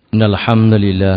إن الحمد لله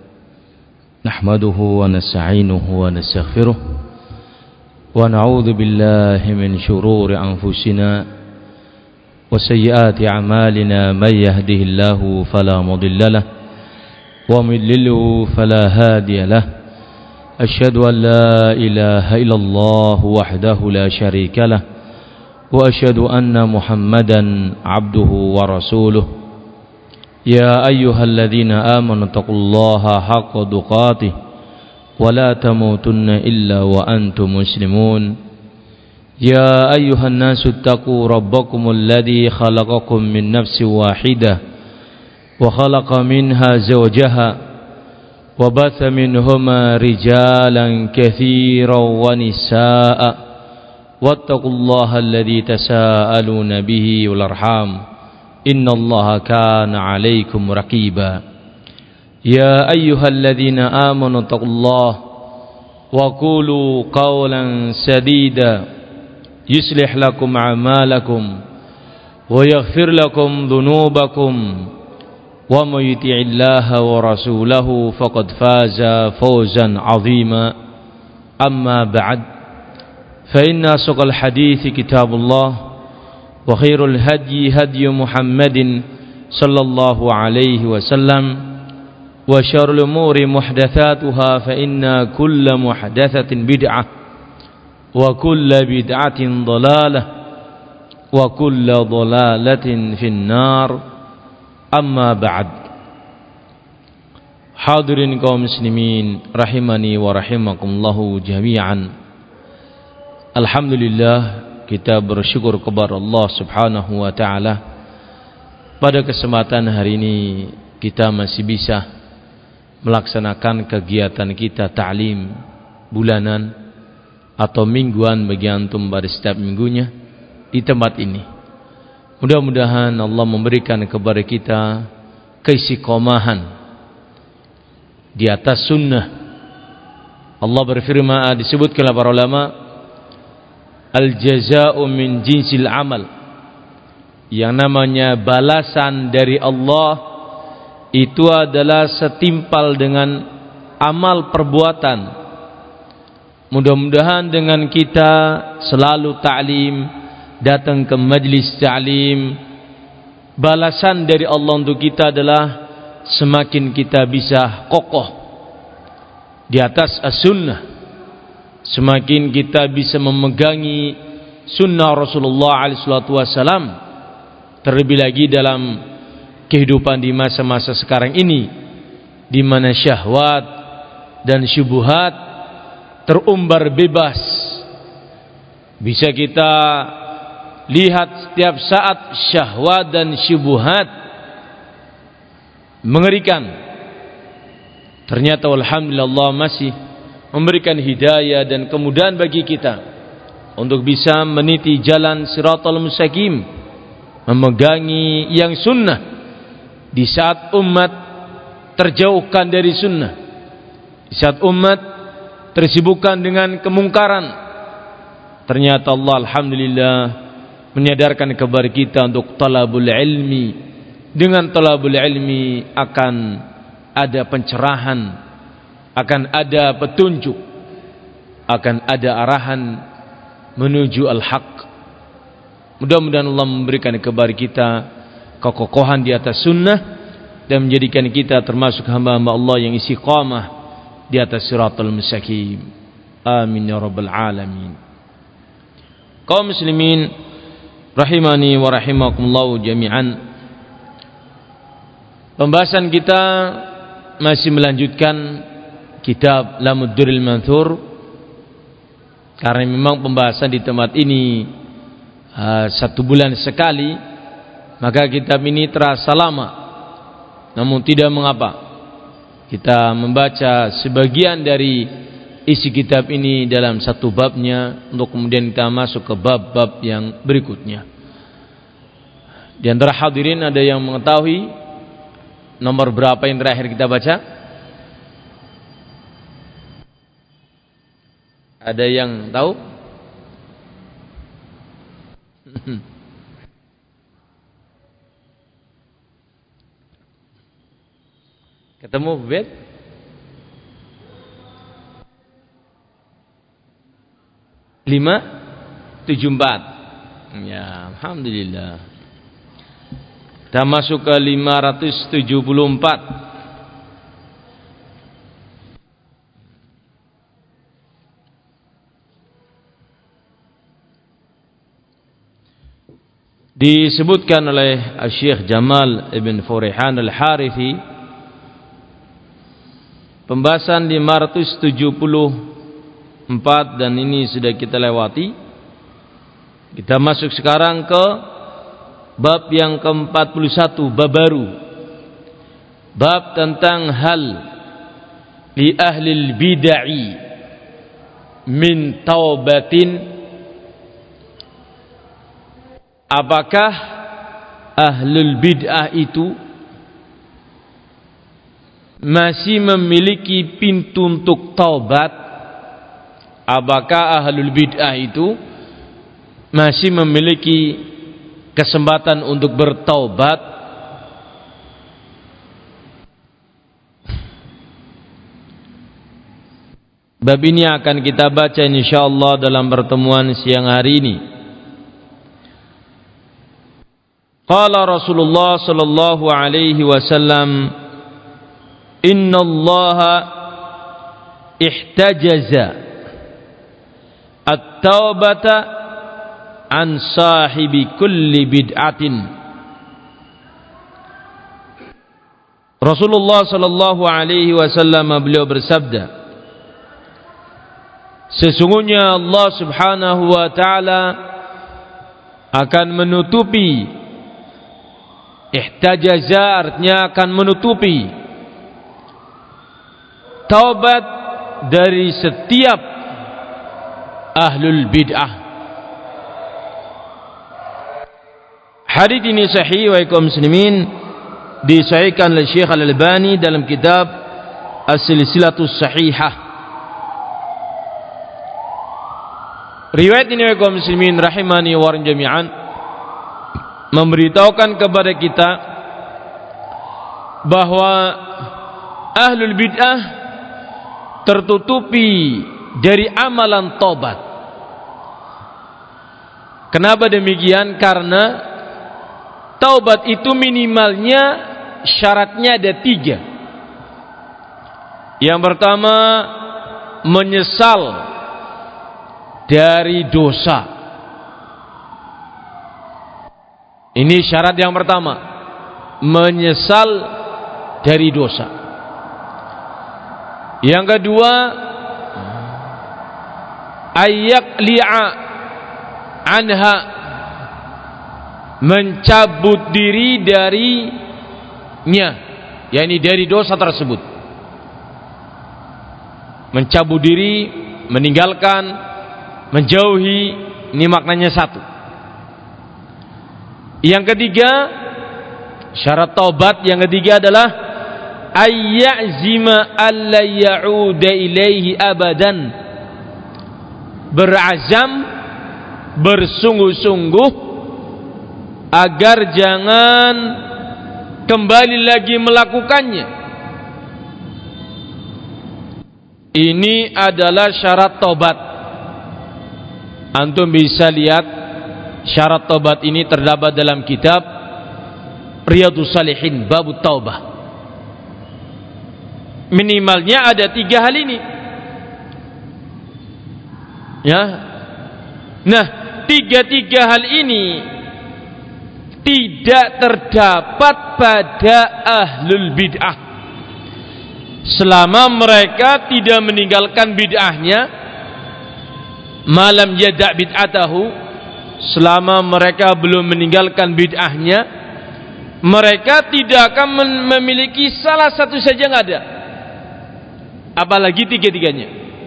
نحمده ونستعينه ونستغفره ونعوذ بالله من شرور أنفسنا وسيئات أعمالنا من يهده الله فلا مضل له ومن يضلل فلا هادي له أشهد أن لا إله إلا الله وحده لا شريك له وأشهد أن محمدا عبده ورسوله يا أيها الذين آمنوا اتقوا الله حق تقاته ولا تموتن إلا وأنتم مسلمون يا أيها الناس اتقوا ربكم الذي خلقكم من نفس واحدة وخلق منها زوجها وبث منهما رجالا كثيرا ونساء واتقوا الله الذي تساءلون به والأرحام إن الله كان عليكم رقيبا يا أيها الذين آمنوا اتقوا الله وقولوا قولا سديدا يصلح لكم أعمالكم ويغفر لكم ذنوبكم ومن يطع الله ورسوله فقد فاز فوزا عظيما أما بعد فإن أصدق الحديث كتاب الله وخير الهدي هدي محمد صلى الله عليه وسلم وشر الأمور محدثاتها فإن كل محدثة بدعة وكل بدعة ضلالة وكل ضلالة في النار أما بعد. Hadirin kaum muslimin rahimani wa rahimakumullahu jami'an. Alhamdulillah, kita bersyukur kepada Allah Subhanahu wa taala. Pada kesempatan hari ini kita masih bisa melaksanakan kegiatan kita ta'lim bulanan atau mingguan bagi antum pada setiap minggunya di tempat ini. Mudah-mudahan Allah memberikan kepada kita keistiqomahan di atas sunnah. Allah berfirman, disebutkan oleh para ulama, al-jaza'u min jinsil amal. Yang namanya balasan dari Allah itu adalah setimpal dengan amal perbuatan. Mudah-mudahan dengan kita selalu ta'lim, datang ke majlis ta'lim, balasan dari Allah untuk kita adalah semakin kita bisa kokoh di atas as-sunnah, semakin kita bisa memegangi sunnah Rasulullah SAW, terlebih lagi dalam kehidupan di masa-masa sekarang ini, di mana syahwat dan syubhat terumbar bebas. Bisa kita lihat setiap saat syahwat dan syubhat mengerikan. Ternyata alhamdulillah Allah masih memberikan hidayah dan kemudahan bagi kita untuk bisa meniti jalan siratal mustaqim, memegangi yang sunnah di saat umat terjauhkan dari sunnah, di saat umat tersibukkan dengan kemungkaran. Ternyata Allah alhamdulillah menyadarkan kepada kita untuk talabul ilmi. Dengan talabul ilmi akan ada pencerahan, akan ada petunjuk, akan ada arahan menuju al-haq. Mudah-mudahan Allah memberikan kepada kita kekokohan di atas sunnah dan menjadikan kita termasuk hamba-hamba Allah yang istiqamah di atas siratal mustaqim. Amin ya rabbal alamin. Kaum muslimin rahimani wa rahimakumullah jami'an. Pembahasan kita masih melanjutkan kitab Lamudduril Manthur, karena memang pembahasan di tempat ini 1 bulan sekali, maka kitab ini terasa lama. Namun tidak mengapa, kita membaca sebagian dari isi kitab ini dalam satu babnya, untuk kemudian kita masuk ke bab-bab yang berikutnya. Di antara hadirin ada yang mengetahui nomor berapa yang terakhir kita baca? Ada yang tahu? Ketemu bed? 574. Ya, alhamdulillah. Kita masuk ke 574. Disebutkan oleh Syekh Jamal Ibn Furihan Al-Harithi, pembahasan 574, dan ini sudah kita lewati. Kita masuk sekarang ke bab yang ke-41, bab baru, bab tentang hal li ahlil bid'ah min taubatin. Apakah ahlul bid'ah itu masih memiliki pintu untuk taubat? Apakah ahlul bid'ah itu masih memiliki kesempatan untuk bertaubat? Bab ini akan kita baca insyaallah dalam pertemuan siang hari ini. Qala Rasulullah sallallahu alaihi wasallam, innallaha ihtajaza at-taubata an sahibi kulli bid'atin. Rasulullah sallallahu alaihi wasallam beliau bersabda, sesungguhnya Allah subhanahu wa ta'ala akan menutupi, ihtajaza artinya akan menutupi, taubat dari setiap ahlul bid'ah. Hadits ini sahih wa kaum muslimin, disahihkan oleh Syekh Al-Albani dalam kitab As-Silsilatus Sahihah. Riwayat ini wa kaum muslimin rahimani wa jami'an memberitahukan kepada kita bahwa ahlul bid'ah tertutupi dari amalan taubat. Kenapa demikian? Karena taubat itu minimalnya syaratnya ada 3. Yang pertama, menyesal dari dosa. Ini syarat yang pertama, menyesal dari dosa. Yang kedua, ayyaqli'a anha, mencabut diri darinya, yakni dari dosa tersebut. Mencabut diri, meninggalkan, menjauhi, ini maknanya satu. Yang ketiga, syarat taubat yang ketiga adalah ayyazima alla ya'uda ilaihi abadan, berazam, bersungguh-sungguh agar jangan kembali lagi melakukannya. Ini adalah syarat taubat. Antum bisa lihat syarat taubat ini terdapat dalam kitab Riyadhus Shalihin bab taubah. Minimalnya ada 3 hal ini. Ya. Nah, 3 hal ini tidak terdapat pada ahlul bid'ah. Selama mereka tidak meninggalkan bid'ahnya, malam yada' bid'atahu, selama mereka belum meninggalkan bid'ahnya, mereka tidak akan memiliki salah satu saja, nggak ada, apalagi 3-tiganya.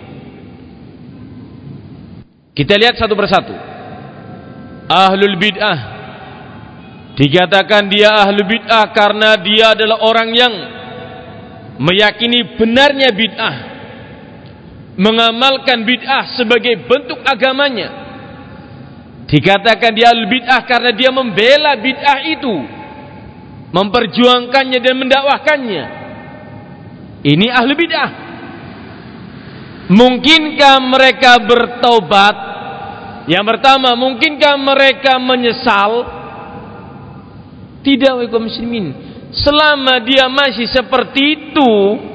Kita lihat satu persatu. Ahlul bid'ah dikatakan dia ahlul bid'ah karena dia adalah orang yang meyakini benarnya bid'ah, mengamalkan bid'ah sebagai bentuk agamanya. Dikatakan dia ahlul bid'ah karena dia membela bid'ah itu, memperjuangkannya dan mendakwahkannya. Ini ahli bid'ah. Mungkinkah mereka bertaubat? Yang pertama, mungkinkah mereka menyesal? Tidak, wahai kaum muslimin. Selama dia masih seperti itu,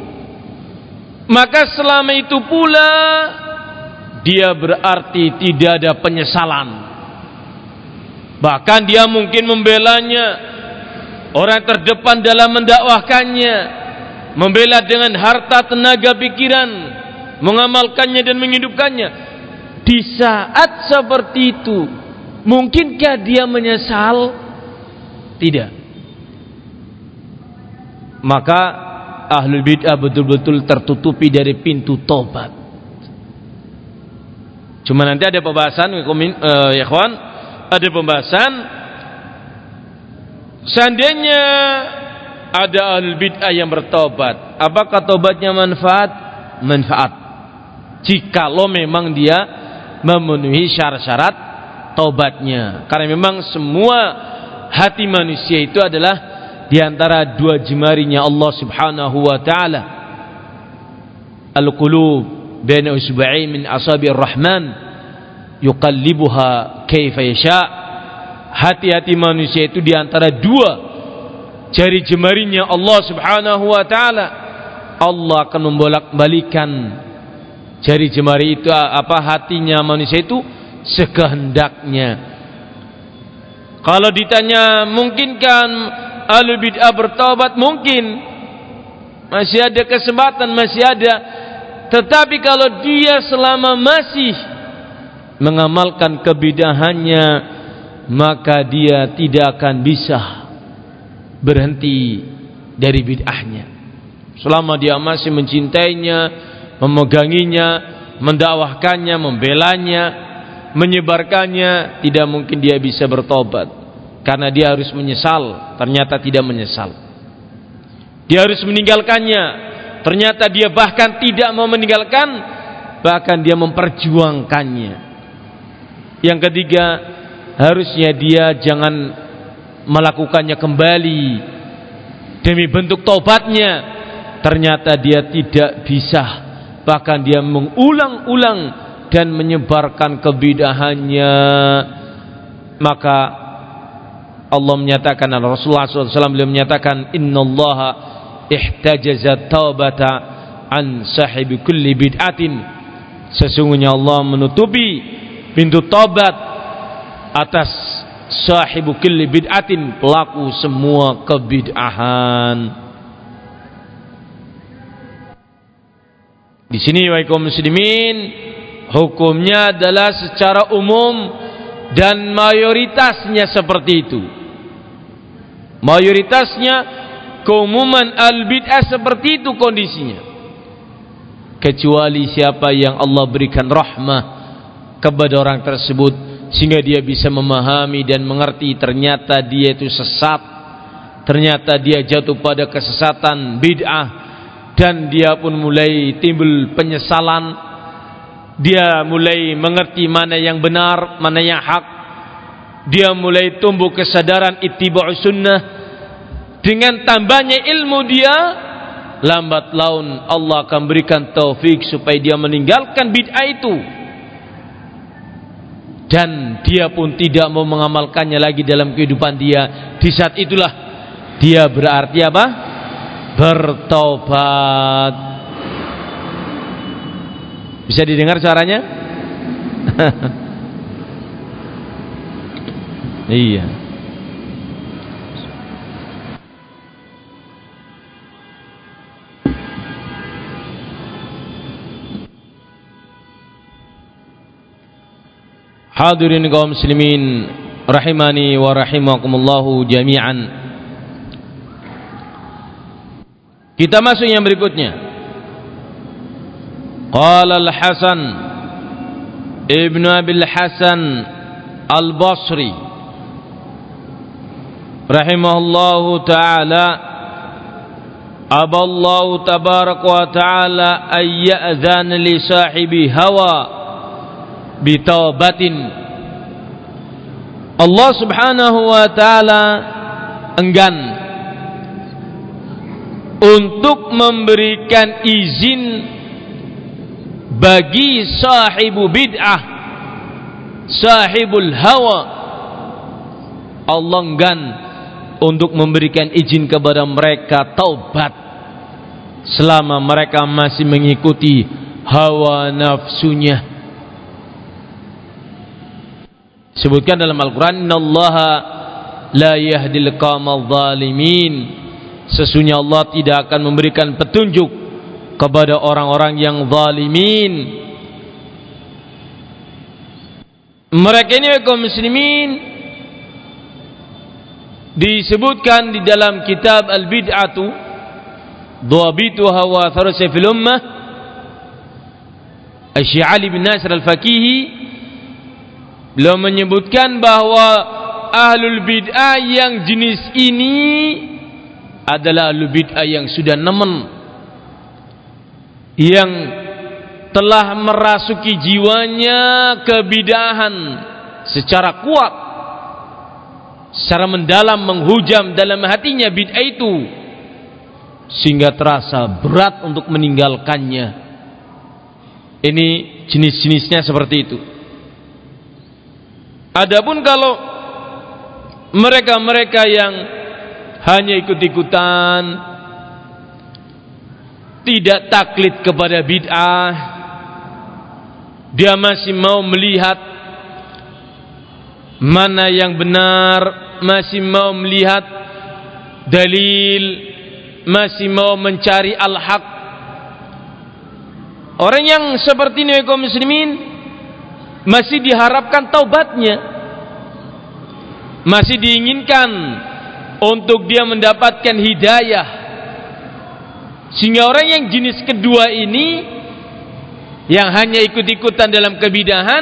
maka selama itu pula dia berarti tidak ada penyesalan. Bahkan dia mungkin membelanya, orang terdepan dalam mendakwahkannya, membela dengan harta, tenaga, pikiran, mengamalkannya dan menghidupkannya. Di saat seperti itu, mungkinkah dia menyesal? Tidak. Maka ahlul bid'ah betul-betul tertutupi dari pintu tobat. Cuma nanti ada pembahasan, ya ikhwan, ada pembahasan. Seandainya ada ahlul bid'ah yang bertobat, apakah tobatnya manfaat? Manfaat. Jikalau memang dia memenuhi syarat-syarat tobatnya. Karena memang semua hati manusia itu adalah di antara dua jemarinya Allah Subhanahu wa taala. Al-qulub baina usba'in min asabi'ir rahman yuqallibuha kaifa yasha. Hati-hati manusia itu di antara dua jari jemarinya Allah Subhanahu wa taala. Allah akan membolak-balikan jari jemari itu, hatinya manusia itu sekehendaknya. Kalau ditanya mungkinkah ahlul bid'ah bertaubat? Mungkin, masih ada kesempatan, masih ada. Tetapi kalau dia selama masih mengamalkan kebid'ahannya, maka dia tidak akan bisa berhenti dari bid'ahnya. Selama dia masih mencintainya, memeganginya, mendakwahkannya, membelanya, menyebarkannya, tidak mungkin dia bisa bertobat. Karena dia harus menyesal, ternyata tidak menyesal. Dia harus meninggalkannya, ternyata dia bahkan tidak mau meninggalkan, bahkan dia memperjuangkannya. Yang ketiga, harusnya dia jangan melakukannya kembali demi bentuk taubatnya. Ternyata dia tidak bisa, bahkan dia mengulang-ulang dan menyebarkan kebid'ahannya. Maka Allah menyatakan, Rasulullah SAW beliau menyatakan, innallaha ihtajaza taubata an sahibi kulli bid'atin. Sesungguhnya Allah menutupi pintu taubat atas sahibu kulli bid'atin, pelaku semua kebid'ahan. Di sini wahai kaum muslimin, hukumnya adalah secara umum dan mayoritasnya seperti itu. Mayoritasnya keumuman al-bid'ah seperti itu kondisinya. Kecuali siapa yang Allah berikan rahmah kepada orang tersebut sehingga dia bisa memahami dan mengerti ternyata dia itu sesat, ternyata dia jatuh pada kesesatan bid'ah, dan dia pun mulai timbul penyesalan. Dia mulai mengerti mana yang benar, mana yang hak. Dia mulai tumbuh kesadaran ittiba'us sunnah. Dengan tambahnya ilmu dia, lambat laun Allah akan berikan taufik supaya dia meninggalkan bid'ah itu. Dan dia pun tidak mau mengamalkannya lagi dalam kehidupan dia. Di saat itulah dia berarti apa? Bertaubat. Bisa didengar suaranya? Iya. Hadirin kaum muslimin rahimani wa rahimakumullahu jami'an. Kita masuk yang berikutnya. Qala Al-Hasan Ibn Abil Hasan Al-Basri rahimahullahu ta'ala, aballahu tabaraka wa ta'ala ayya'adhan li sahibi hawa bitaubatin. Allah subhanahu wa ta'ala enggan untuk memberikan izin bagi sahibu bid'ah, sahibul hawa. Allah enggan untuk memberikan izin kepada mereka taubat selama mereka masih mengikuti hawa nafsunya. Sebutkan dalam Al-Quran, innallaha la yahdil qaumadh dhalimin. Sesungguhnya Allah tidak akan memberikan petunjuk kepada orang-orang yang zalimin. Mereka ini kaum muslimin disebutkan di dalam kitab Al-Bid'atu Dhawabituha wa Atharuha fil Ummah, Syekh Ali bin Nasir Al-Fakihi beliau menyebutkan bahwa ahlul bid'ah yang jenis ini adalah ahlul bid'ah yang sudah nemen, yang telah merasuki jiwanya kebid'ahan secara kuat, secara mendalam, menghujam dalam hatinya bid'ah itu, sehingga terasa berat untuk meninggalkannya. Ini jenis-jenisnya seperti itu. Adapun kalau mereka-mereka yang hanya ikut-ikutan, tidak taklid kepada bid'ah, dia masih mau melihat mana yang benar, masih mau melihat dalil, masih mau mencari al-haq. Orang yang seperti ini kaum muslimin masih diharapkan taubatnya, masih diinginkan untuk dia mendapatkan hidayah. Sehingga orang yang jenis kedua ini, yang hanya ikut-ikutan dalam kebidahan,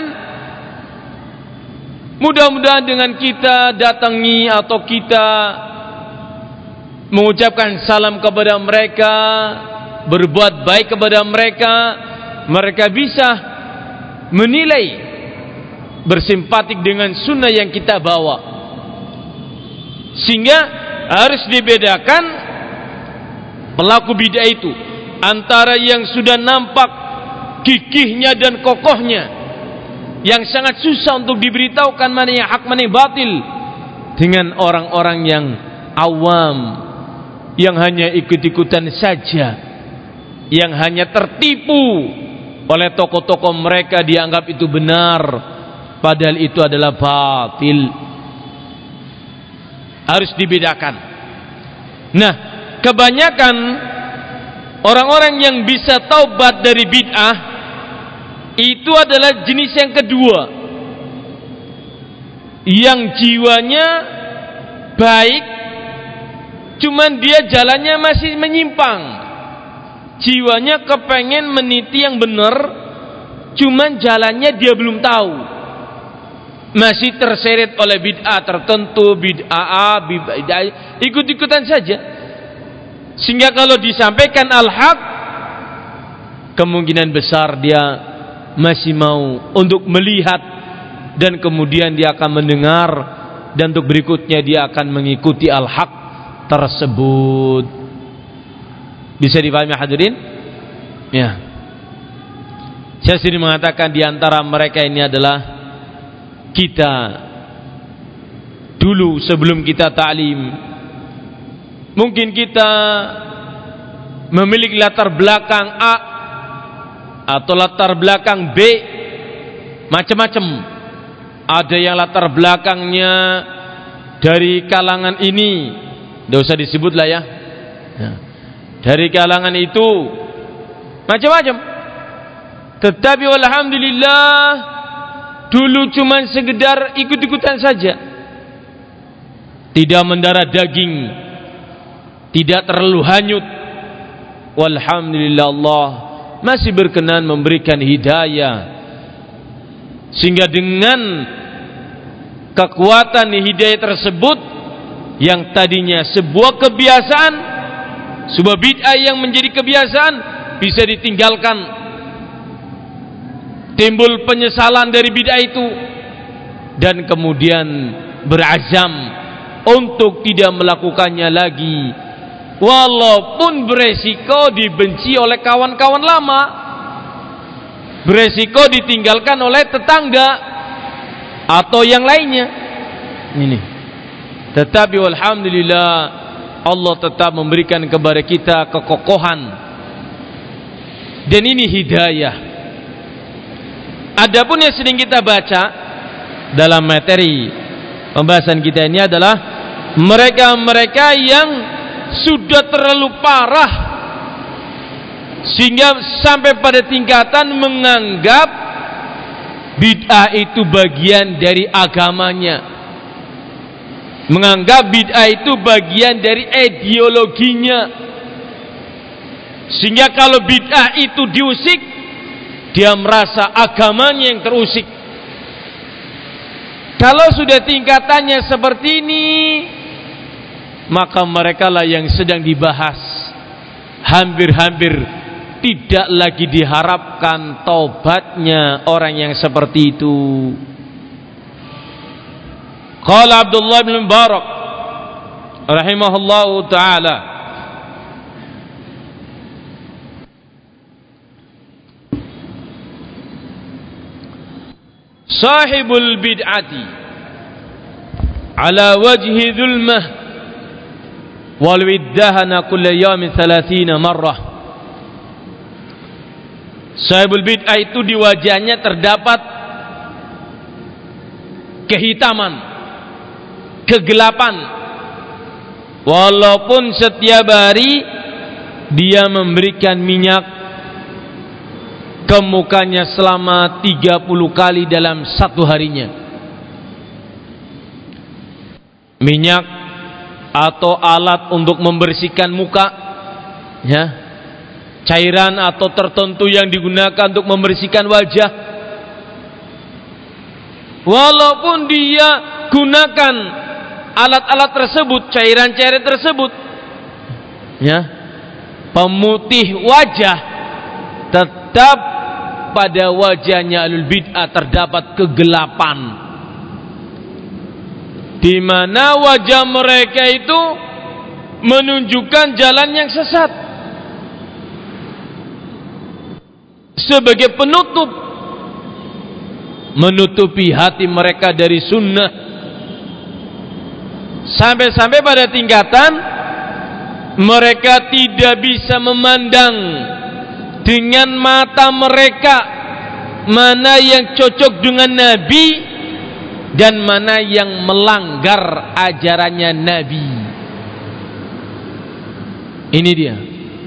mudah-mudahan dengan kita datangi atau kita mengucapkan salam kepada mereka, berbuat baik kepada mereka, mereka bisa menilai, bersimpatik dengan sunnah yang kita bawa. Sehingga harus dibedakan pelaku bid'ah itu antara yang sudah nampak gigihnya dan kokohnya, yang sangat susah untuk diberitahukan mana yang hak mana yang batil, dengan orang-orang yang awam, yang hanya ikut-ikutan saja, yang hanya tertipu oleh tokoh-tokoh mereka, dianggap itu benar padahal itu adalah batil. Harus dibedakan. Nah, kebanyakan orang-orang yang bisa taubat dari bid'ah itu adalah jenis yang kedua, yang jiwanya baik, cuman dia jalannya masih menyimpang. Jiwanya kepengen meniti yang benar, cuman jalannya dia belum tahu, masih terseret oleh bid'ah tertentu, bid'ah A, bid'ah, ikut-ikutan saja. Sehingga kalau disampaikan al-haq, kemungkinan besar dia masih mau untuk melihat, dan kemudian dia akan mendengar, dan untuk berikutnya dia akan mengikuti al-haq tersebut. Bisa dipahami hadirin? Ya. Saya sendiri mengatakan di antara mereka ini adalah kita dulu sebelum kita ta'lim. Mungkin kita memiliki latar belakang A atau latar belakang B, macam-macam. Ada yang latar belakangnya dari kalangan ini, tidak usah disebut lah ya. Dari kalangan itu macam-macam. Tetapi alhamdulillah dulu cuma sekedar ikut-ikutan saja, tidak mendarah daging, tidak terlalu hanyut. Walhamdulillah Allah masih berkenan memberikan hidayah, sehingga dengan kekuatan hidayah tersebut, yang tadinya sebuah kebiasaan, sebuah bid'ah yang menjadi kebiasaan, bisa ditinggalkan. Timbul penyesalan dari bid'ah itu, dan kemudian berazam untuk tidak melakukannya lagi. walaupun beresiko dibenci oleh kawan-kawan lama, beresiko ditinggalkan oleh tetangga atau yang lainnya. Ini. Tetapi alhamdulillah Allah tetap memberikan kepada kita kekokohan. Dan ini hidayah. Adapun yang sedang kita baca dalam materi pembahasan kita ini adalah mereka-mereka yang sudah terlalu parah sehingga sampai pada tingkatan menganggap bid'ah itu bagian dari agamanya, menganggap bid'ah itu bagian dari ideologinya, sehingga kalau bid'ah itu diusik, dia merasa agamanya yang terusik. Kalau sudah tingkatannya seperti ini, maka mereka lah yang sedang dibahas. Hampir-hampir tidak lagi diharapkan taubatnya orang yang seperti itu. Qala Abdullah bin Mubarak rahimahullahu ta'ala, sahibul bid'ati ala wajhi dhulmah wal widdahana kulla yawmin 30 marrah. Sahibul bid'ah itu di wajahnya terdapat kehitaman, kegelapan, walaupun setiap hari dia memberikan minyak ke mukanya selama 30 kali dalam satu harinya. Minyak atau alat untuk membersihkan muka, ya, cairan atau tertentu yang digunakan untuk membersihkan wajah, walaupun dia gunakan alat-alat tersebut, cairan-cairan tersebut, ya, pemutih wajah, tetap pada wajahnya ahlul bid'ah terdapat kegelapan, di mana wajah mereka itu menunjukkan jalan yang sesat sebagai penutup, menutupi hati mereka dari sunnah, sampai-sampai pada tingkatan mereka tidak bisa memandang dengan mata mereka mana yang cocok dengan Nabi dan mana yang melanggar ajarannya Nabi. Ini dia.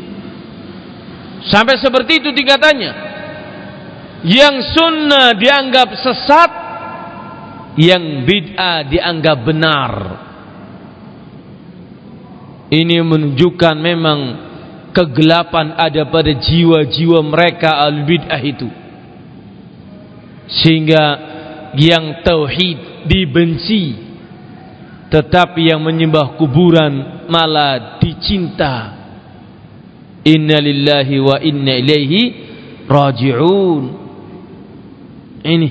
Sampai seperti itu tingkatannya. Yang sunnah dianggap sesat, yang bid'ah dianggap benar. Ini menunjukkan memang kegelapan ada pada jiwa-jiwa mereka al-bid'ah itu, sehingga yang tauhid dibenci, tetapi yang menyembah kuburan malah dicinta. Inna lillahi wa inna ilaihi raji'un. Ini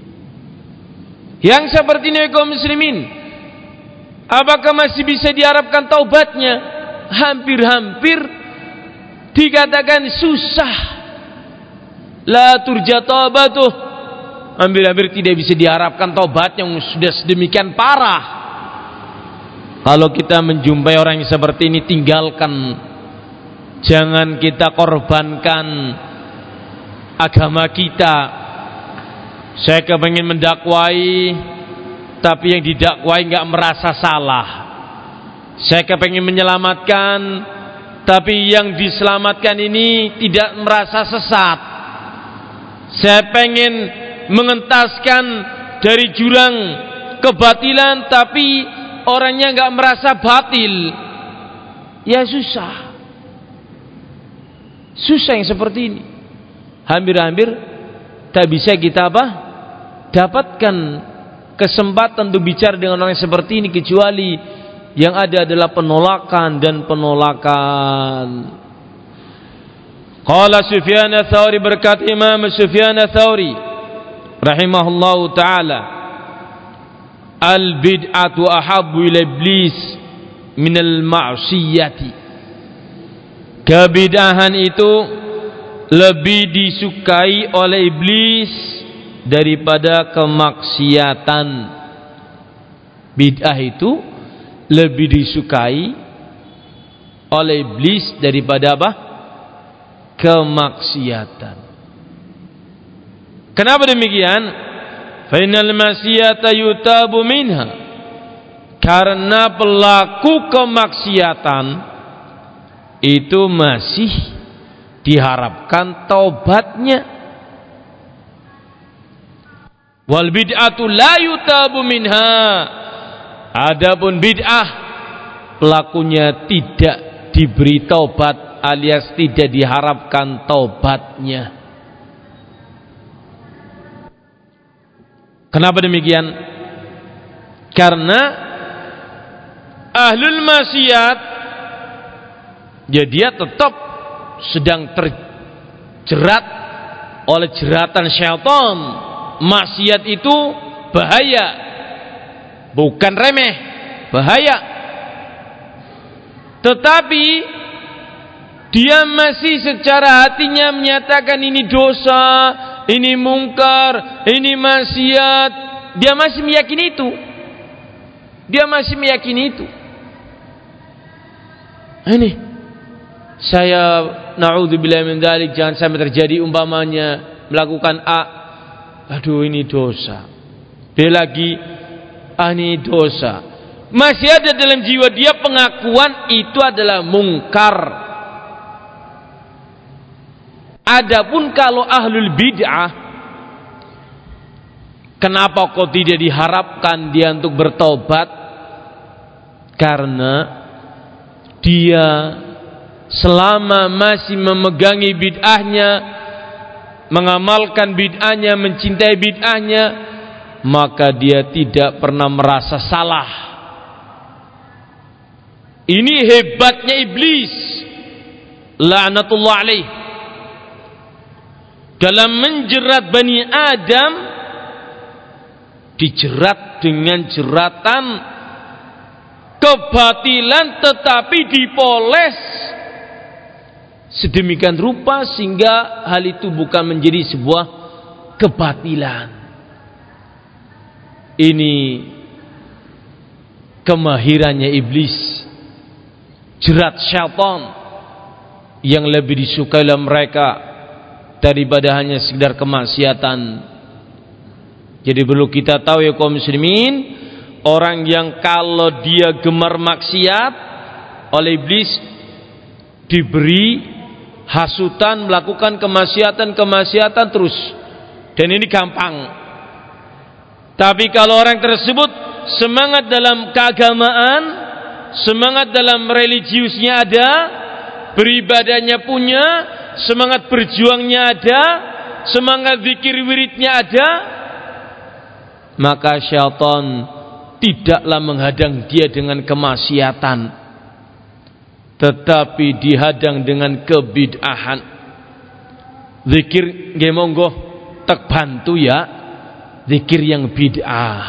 yang seperti ini kaum muslimin, apakah masih bisa diharapkan taubatnya? Hampir-hampir dikatakan susah, la turja taubatuh, hampir-hampir tidak bisa diharapkan taubat yang sudah sedemikian parah. Kalau kita menjumpai orang yang seperti ini, tinggalkan, jangan kita korbankan agama kita. Saya kepengen mendakwai, tapi yang didakwai nggak merasa salah. Saya kepengen menyelamatkan, tapi yang diselamatkan ini tidak merasa sesat. Saya pengen mengentaskan dari jurang kebatilan, tapi orangnya nggak merasa batil. Ya susah, susah yang seperti ini. Hampir-hampir tak bisa kita dapatkan kesempatan untuk bicara dengan orang seperti ini, kecuali yang ada adalah penolakan dan penolakan. Qala Sufyan ats-Tsauri, berkata Imam Sufyan ats-Tsauri rahimahullahu taala, al bid'atu ahabbu ila iblis min al ma'siyati. Kebid'ahan itu lebih disukai oleh iblis daripada kemaksiatan. Bid'ah itu lebih disukai oleh iblis daripada apa? Kemaksiatan. Kenapa demikian? Fa innal maksiyata yutabu minha. Karena pelaku kemaksiatan itu masih diharapkan taubatnya. Wal bid'atu la yutabu minha. Adapun bid'ah pelakunya tidak diberi taubat alias tidak diharapkan taubatnya. Kenapa demikian? Karena ahlul maksiat ya dia tetap sedang terjerat oleh jeratan syaitan. Maksiat itu bahaya, bukan remeh, bahaya. Tetapi dia masih secara hatinya menyatakan ini dosa, ini mungkar, ini maksiat. Dia masih meyakini itu. Dia masih meyakini itu. Ini saya na'udzubillah min dzalik, jangan sampai terjadi umpamanya melakukan A, aduh ini dosa. B lagi, ini dosa. Masih ada dalam jiwa dia pengakuan itu adalah mungkar. Adapun kalau ahlul bid'ah, kenapa kok tidak diharapkan dia untuk bertobat? Karena dia selama masih memegangi bid'ahnya, mengamalkan bid'ahnya, mencintai bid'ahnya, maka dia tidak pernah merasa salah. Ini hebatnya iblis, la'natullah alaih, dalam menjerat Bani Adam. Dijerat dengan jeratan kebatilan, tetapi dipoles sedemikian rupa sehingga hal itu bukan menjadi sebuah kebatilan. Ini kemahirannya iblis, jerat syaitan yang lebih disukai oleh mereka daripada hanya sekedar kemaksiatan. Jadi perlu kita tahu ya kaum muslimin, orang yang kalau dia gemar maksiat oleh iblis diberi hasutan melakukan kemaksiatan terus, dan ini gampang. Tapi kalau orang tersebut semangat dalam keagamaan, semangat dalam religiusnya ada, beribadahnya punya, semangat berjuangnya ada, semangat zikir wiridnya ada, maka syaitan tidaklah menghadang dia dengan kemaksiatan, tetapi dihadang dengan kebid'ahan. Zikir nggih monggo tak bantu ya, zikir yang bid'ah.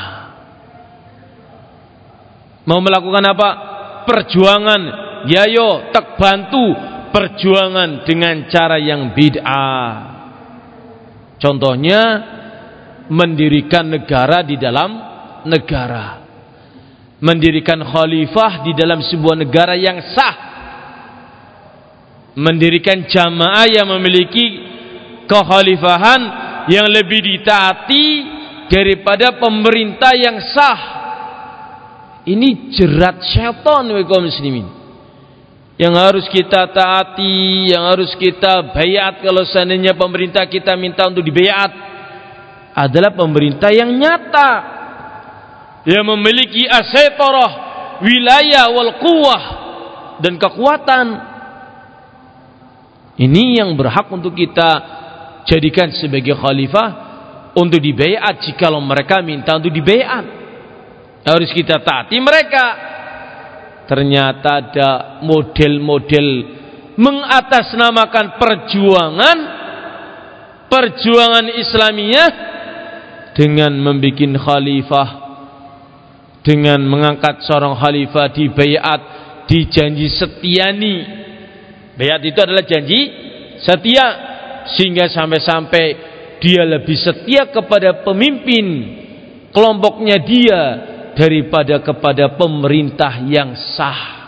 Mau melakukan apa? Perjuangan, ya yo tak bantu perjuangan dengan cara yang bid'ah. Contohnya mendirikan negara di dalam negara, mendirikan khalifah di dalam sebuah negara yang sah, mendirikan jamaah yang memiliki kekhalifahan yang lebih ditaati daripada pemerintah yang sah. Ini jerat syaitan wa kaum muslimin. Yang harus kita taati, yang harus kita bayat kalau seandainya pemerintah kita minta untuk dibayat, adalah pemerintah yang nyata, yang memiliki asaitarah, wilayah wal quwwah, dan kekuatan. Ini yang berhak untuk kita jadikan sebagai khalifah untuk dibayat. Jikalau mereka minta untuk dibayat, harus kita taati mereka. Ternyata ada model-model mengatasnamakan perjuangan Islamiyah dengan membuat khalifah, dengan mengangkat seorang khalifah dibayat, dijanji setiani Bayat itu adalah janji setia, sehingga sampai-sampai dia lebih setia kepada pemimpin kelompoknya dia daripada kepada pemerintah yang sah.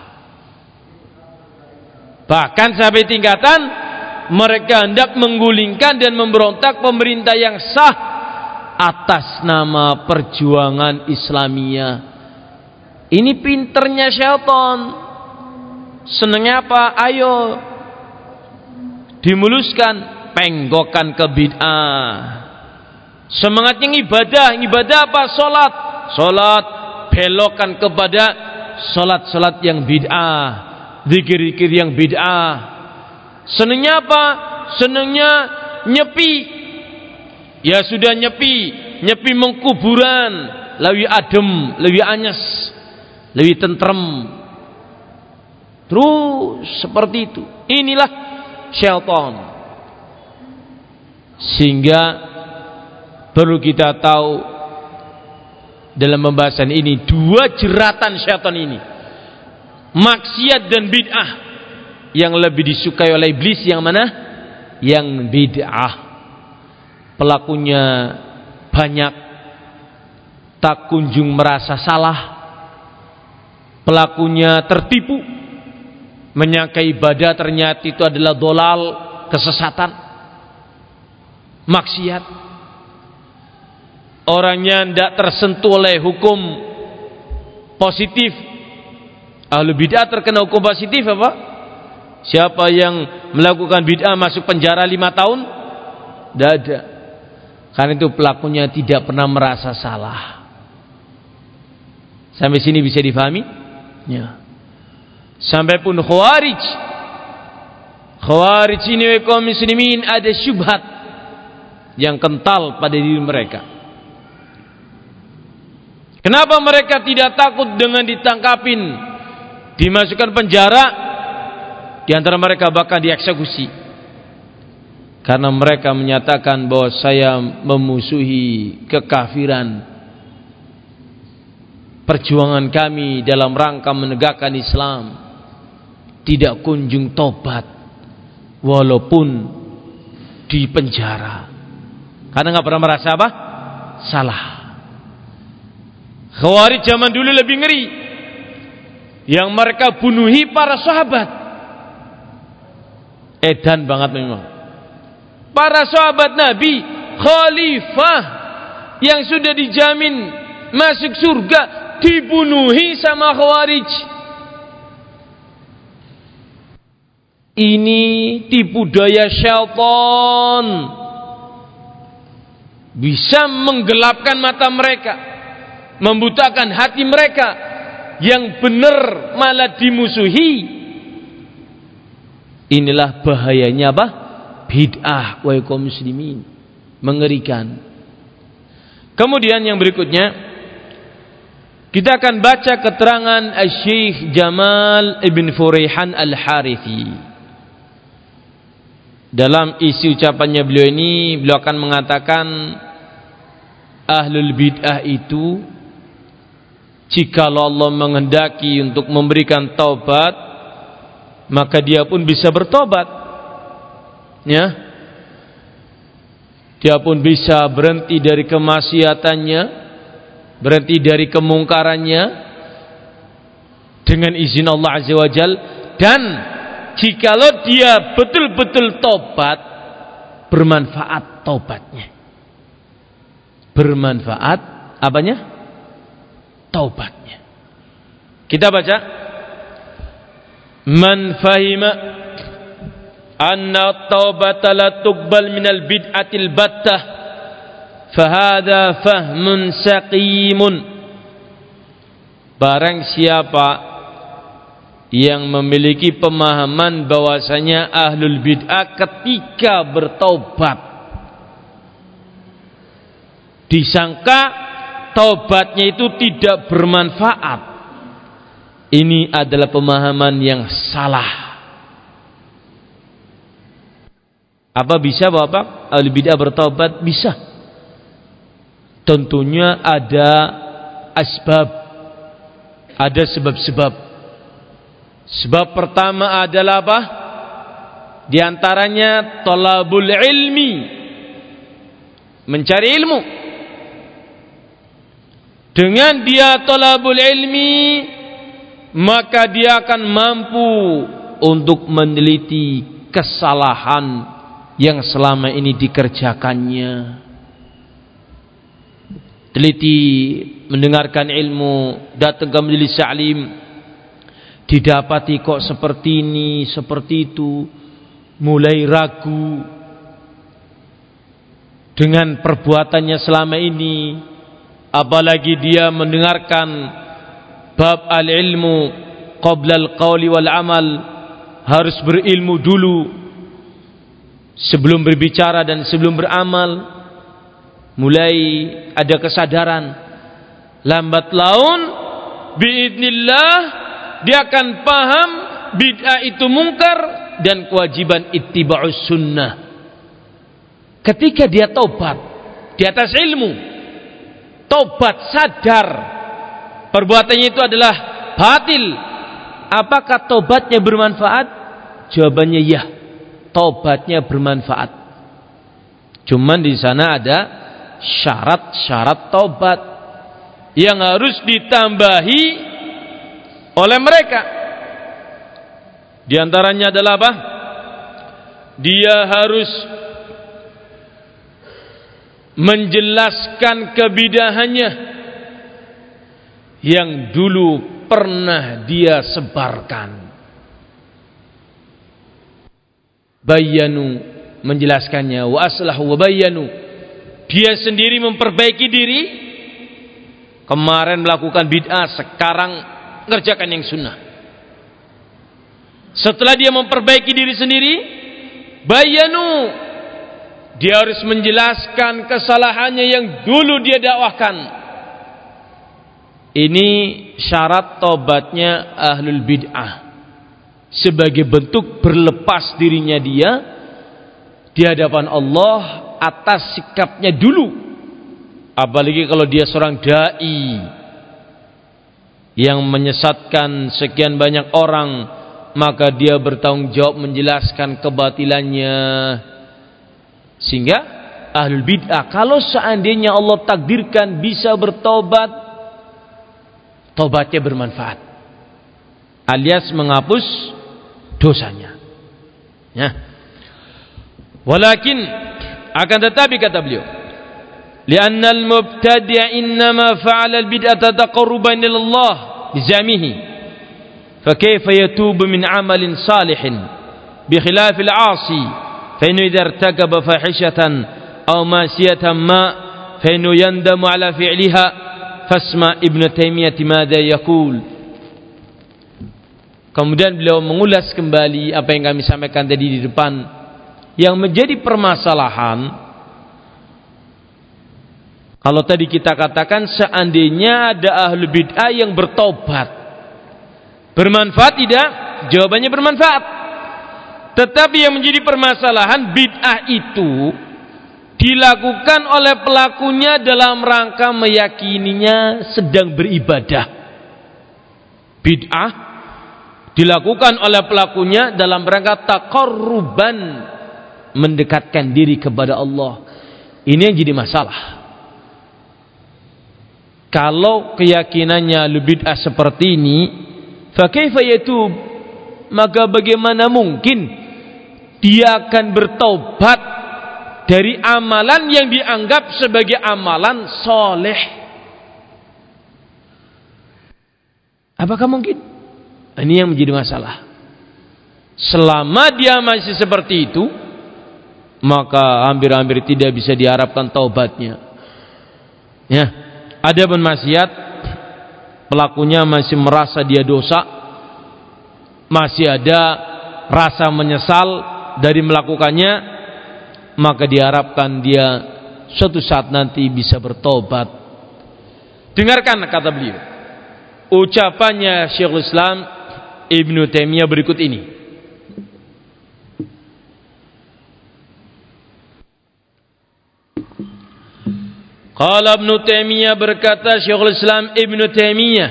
Bahkan sampai tingkatan mereka hendak menggulingkan dan memberontak pemerintah yang sah atas nama perjuangan Islamiyah. Ini pinternya syaitan. Senangnya apa? Ayo dimuluskan, penggokan ke bid'ah. Semangatnya ibadah apa? Salat, belokan kepada salat yang bid'ah, zikir-zikir yang bid'ah. Senangnya apa? Senangnya nyepi. Ya sudah nyepi mengkuburan, lebih adem, lebih anyes, lebih tentrem. Terus seperti itu. Inilah syaitan. Sehingga perlu kita tahu dalam pembahasan ini dua jeratan syaitan ini, maksiat dan bid'ah. Yang lebih disukai oleh iblis yang mana? Yang bid'ah. Pelakunya banyak, tak kunjung merasa salah. Pelakunya tertipu, menyangka ibadah ternyata itu adalah dolal, kesesatan, maksiat. Orangnya tidak tersentuh oleh hukum positif. Ahlu bid'ah terkena hukum positif apa? Siapa yang melakukan bid'ah masuk penjara 5 tahun? Tidak ada. Karena itu pelakunya tidak pernah merasa salah. Sampai sini bisa difahami? Ya. Sampai pun Khawarij ini kaum muslimin ada syubhat yang kental pada diri mereka. Kenapa mereka tidak takut dengan ditangkapin, dimasukkan penjara? Di antara mereka bahkan dieksekusi. Karena mereka menyatakan bahwa saya memusuhi kekafiran. Perjuangan kami dalam rangka menegakkan Islam tidak kunjung tobat walaupun di penjara. Karena nggak pernah merasa apa? Salah. Khawarij zaman dulu lebih ngeri. Yang mereka bunuhi para sahabat. Edan banget memang. Para sahabat Nabi, khalifah yang sudah dijamin masuk surga, dibunuhi sama Khawarij. Ini tipu daya syaitan. Bisa menggelapkan mata mereka, membutakan hati mereka. Yang benar malah dimusuhi. Inilah bahayanya apa? Bid'ah wa kaum muslimin. Mengerikan. Kemudian yang berikutnya kita akan baca keterangan Syekh Jamal Ibn Furaihan Al-Harithi. Dalam isi ucapannya beliau ini, beliau akan mengatakan ahlul bid'ah itu jikalau Allah menghendaki untuk memberikan taubat, maka dia pun bisa bertobat. Ya. Dia pun bisa berhenti dari kemaksiatannya, berhenti dari kemungkarannya dengan izin Allah Azza wa Jalla. Dan jikalau dia betul-betul tobat, bermanfaat taubatnya. Bermanfaat apanya? Taubatnya. Kita baca. Man fahima anna taubata la tuqbal minal bid'atil battah fahada fahmun saqimun. Barang siapa yang memiliki pemahaman bahwasanya ahlul bid'ah ketika bertaubat disangka taubatnya itu tidak bermanfaat, ini adalah pemahaman yang salah. Apa bisa Bapak ahli bid'ah bertaubat? Bisa. Tentunya ada asbab, ada sebab-sebab. Sebab pertama adalah apa? Di antaranya talabul ilmi, mencari ilmu. Dengan dia talabul ilmi, maka dia akan mampu untuk meneliti kesalahan yang selama ini dikerjakannya. Teliti mendengarkan ilmu, datang ke majelis ta'lim, didapati kok seperti ini, seperti itu, mulai ragu dengan perbuatannya selama ini. Apalagi dia mendengarkan bab al-ilmu qabla al-qawli wal amal, harus berilmu dulu sebelum berbicara dan sebelum beramal. Mulai ada kesadaran, lambat laun biidznillah dia akan paham bid'ah itu mungkar dan kewajiban ittiba'us sunnah. Ketika dia tobat di atas ilmu, tobat sadar perbuatannya itu adalah batil, apakah tobatnya bermanfaat? Jawabannya ya, tobatnya bermanfaat. Cuman di sana ada syarat-syarat tobat yang harus ditambahi oleh mereka. Di antaranya adalah apa? Dia harus menjelaskan kebidahannya yang dulu pernah dia sebarkan. Bayanu, menjelaskannya, wa aslahu wa bayanu. Dia sendiri memperbaiki diri. Kemarin melakukan bid'ah, sekarang ngerjakan yang sunnah. Setelah dia memperbaiki diri sendiri, bayanu, dia harus menjelaskan kesalahannya yang dulu dia dakwahkan. Ini syarat tobatnya ahlul bid'ah, sebagai bentuk berlepas dirinya dia di hadapan Allah atas sikapnya dulu. Apalagi kalau dia seorang dai yang menyesatkan sekian banyak orang, maka dia bertanggung jawab menjelaskan kebatilannya. Sehingga ahlul bid'ah, kalau seandainya Allah takdirkan bisa bertobat, tobatnya bermanfaat, alias menghapus dosanya. Ya. Walakin, akan tetapi kata beliau, lianna al-mubtadi' innama fa'ala al-bid'ata taqarruban ila Allah bizamihi, fa kayfa yatubu min 'amalin salihin bi khilaf al-'asi, fa inna idza irtakaba fahishatan aw ma'siyatan ma fa inna yandamu 'ala fi'liha. Fasma Ibnu Taimiyah madza yaqul. Kemudian beliau mengulas kembali apa yang kami sampaikan tadi di depan. Yang menjadi permasalahan, kalau tadi kita katakan seandainya ada ahlu bid'ah yang bertobat, bermanfaat tidak? Jawabannya bermanfaat. Tetapi yang menjadi permasalahan, bid'ah itu dilakukan oleh pelakunya dalam rangka meyakininya sedang beribadah. Bid'ah dilakukan oleh pelakunya dalam rangka taqarruban, mendekatkan diri kepada Allah. Ini yang jadi masalah. Kalau keyakinannya bid'ah seperti ini, fa kaifa yatub, maka bagaimana mungkin dia akan bertobat dari amalan yang dianggap sebagai amalan soleh? Apakah mungkin? Ini yang menjadi masalah. Selama dia masih seperti itu, maka hampir-hampir tidak bisa diharapkan taubatnya. Ya, ada pun maksiat, pelakunya masih merasa dia dosa, masih ada rasa menyesal dari melakukannya, maka diharapkan dia suatu saat nanti bisa bertobat. Dengarkan kata beliau, ucapannya Syekhul Islam Ibnu Taimiyah berikut ini. Qala Ibnu Taimiyah, berkata Syekhul Islam Ibnu Taimiyah,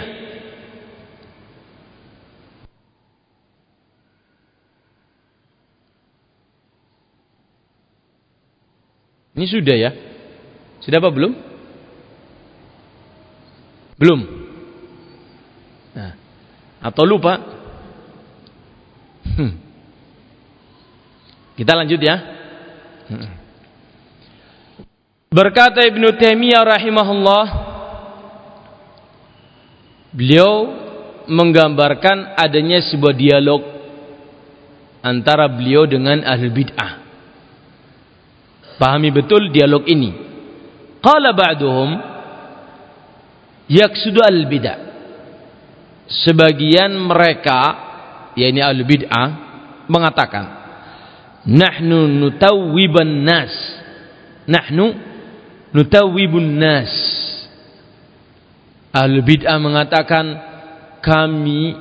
Ini sudah ya? Sudah apa belum? Belum. Nah, atau lupa? Kita lanjut ya. Berkata Ibnu Taimiyah rahimahullah, beliau menggambarkan adanya sebuah dialog antara beliau dengan ahli bid'ah. Pahami betul dialog ini. Qala ba'duhum yaksudu al-bid'ah. Sebagian mereka, yakni ahli bid'ah, mengatakan, nahnu nutawwiban nas. Nahnu nutawwibun nas. Ahli bid'ah mengatakan, kami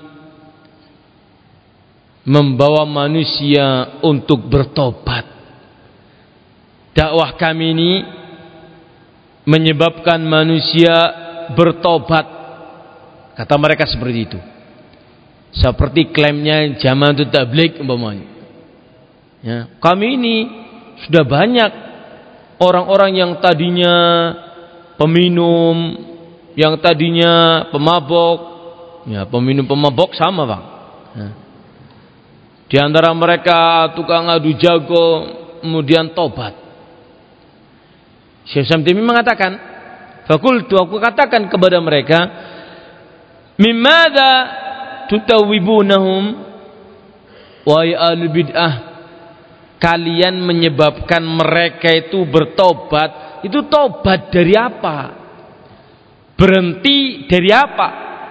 membawa manusia untuk bertobat. Dakwah kami ini menyebabkan manusia bertobat. Kata mereka seperti itu. Seperti klaimnya Jamaatul Tabligh umpamanya. Ya, kami ini sudah banyak orang-orang yang tadinya peminum, yang tadinya pemabok. Ya, peminum pemabok sama, Bang. Ya. Di antara mereka tukang adu jago, kemudian tobat. Syekh Samtimi mengatakan, fakultu, aku katakan kepada mereka, mimmadza tutawwibunahum, wahai ahli bid'ah, kalian menyebabkan mereka itu bertobat, itu tobat dari apa? Berhenti dari apa?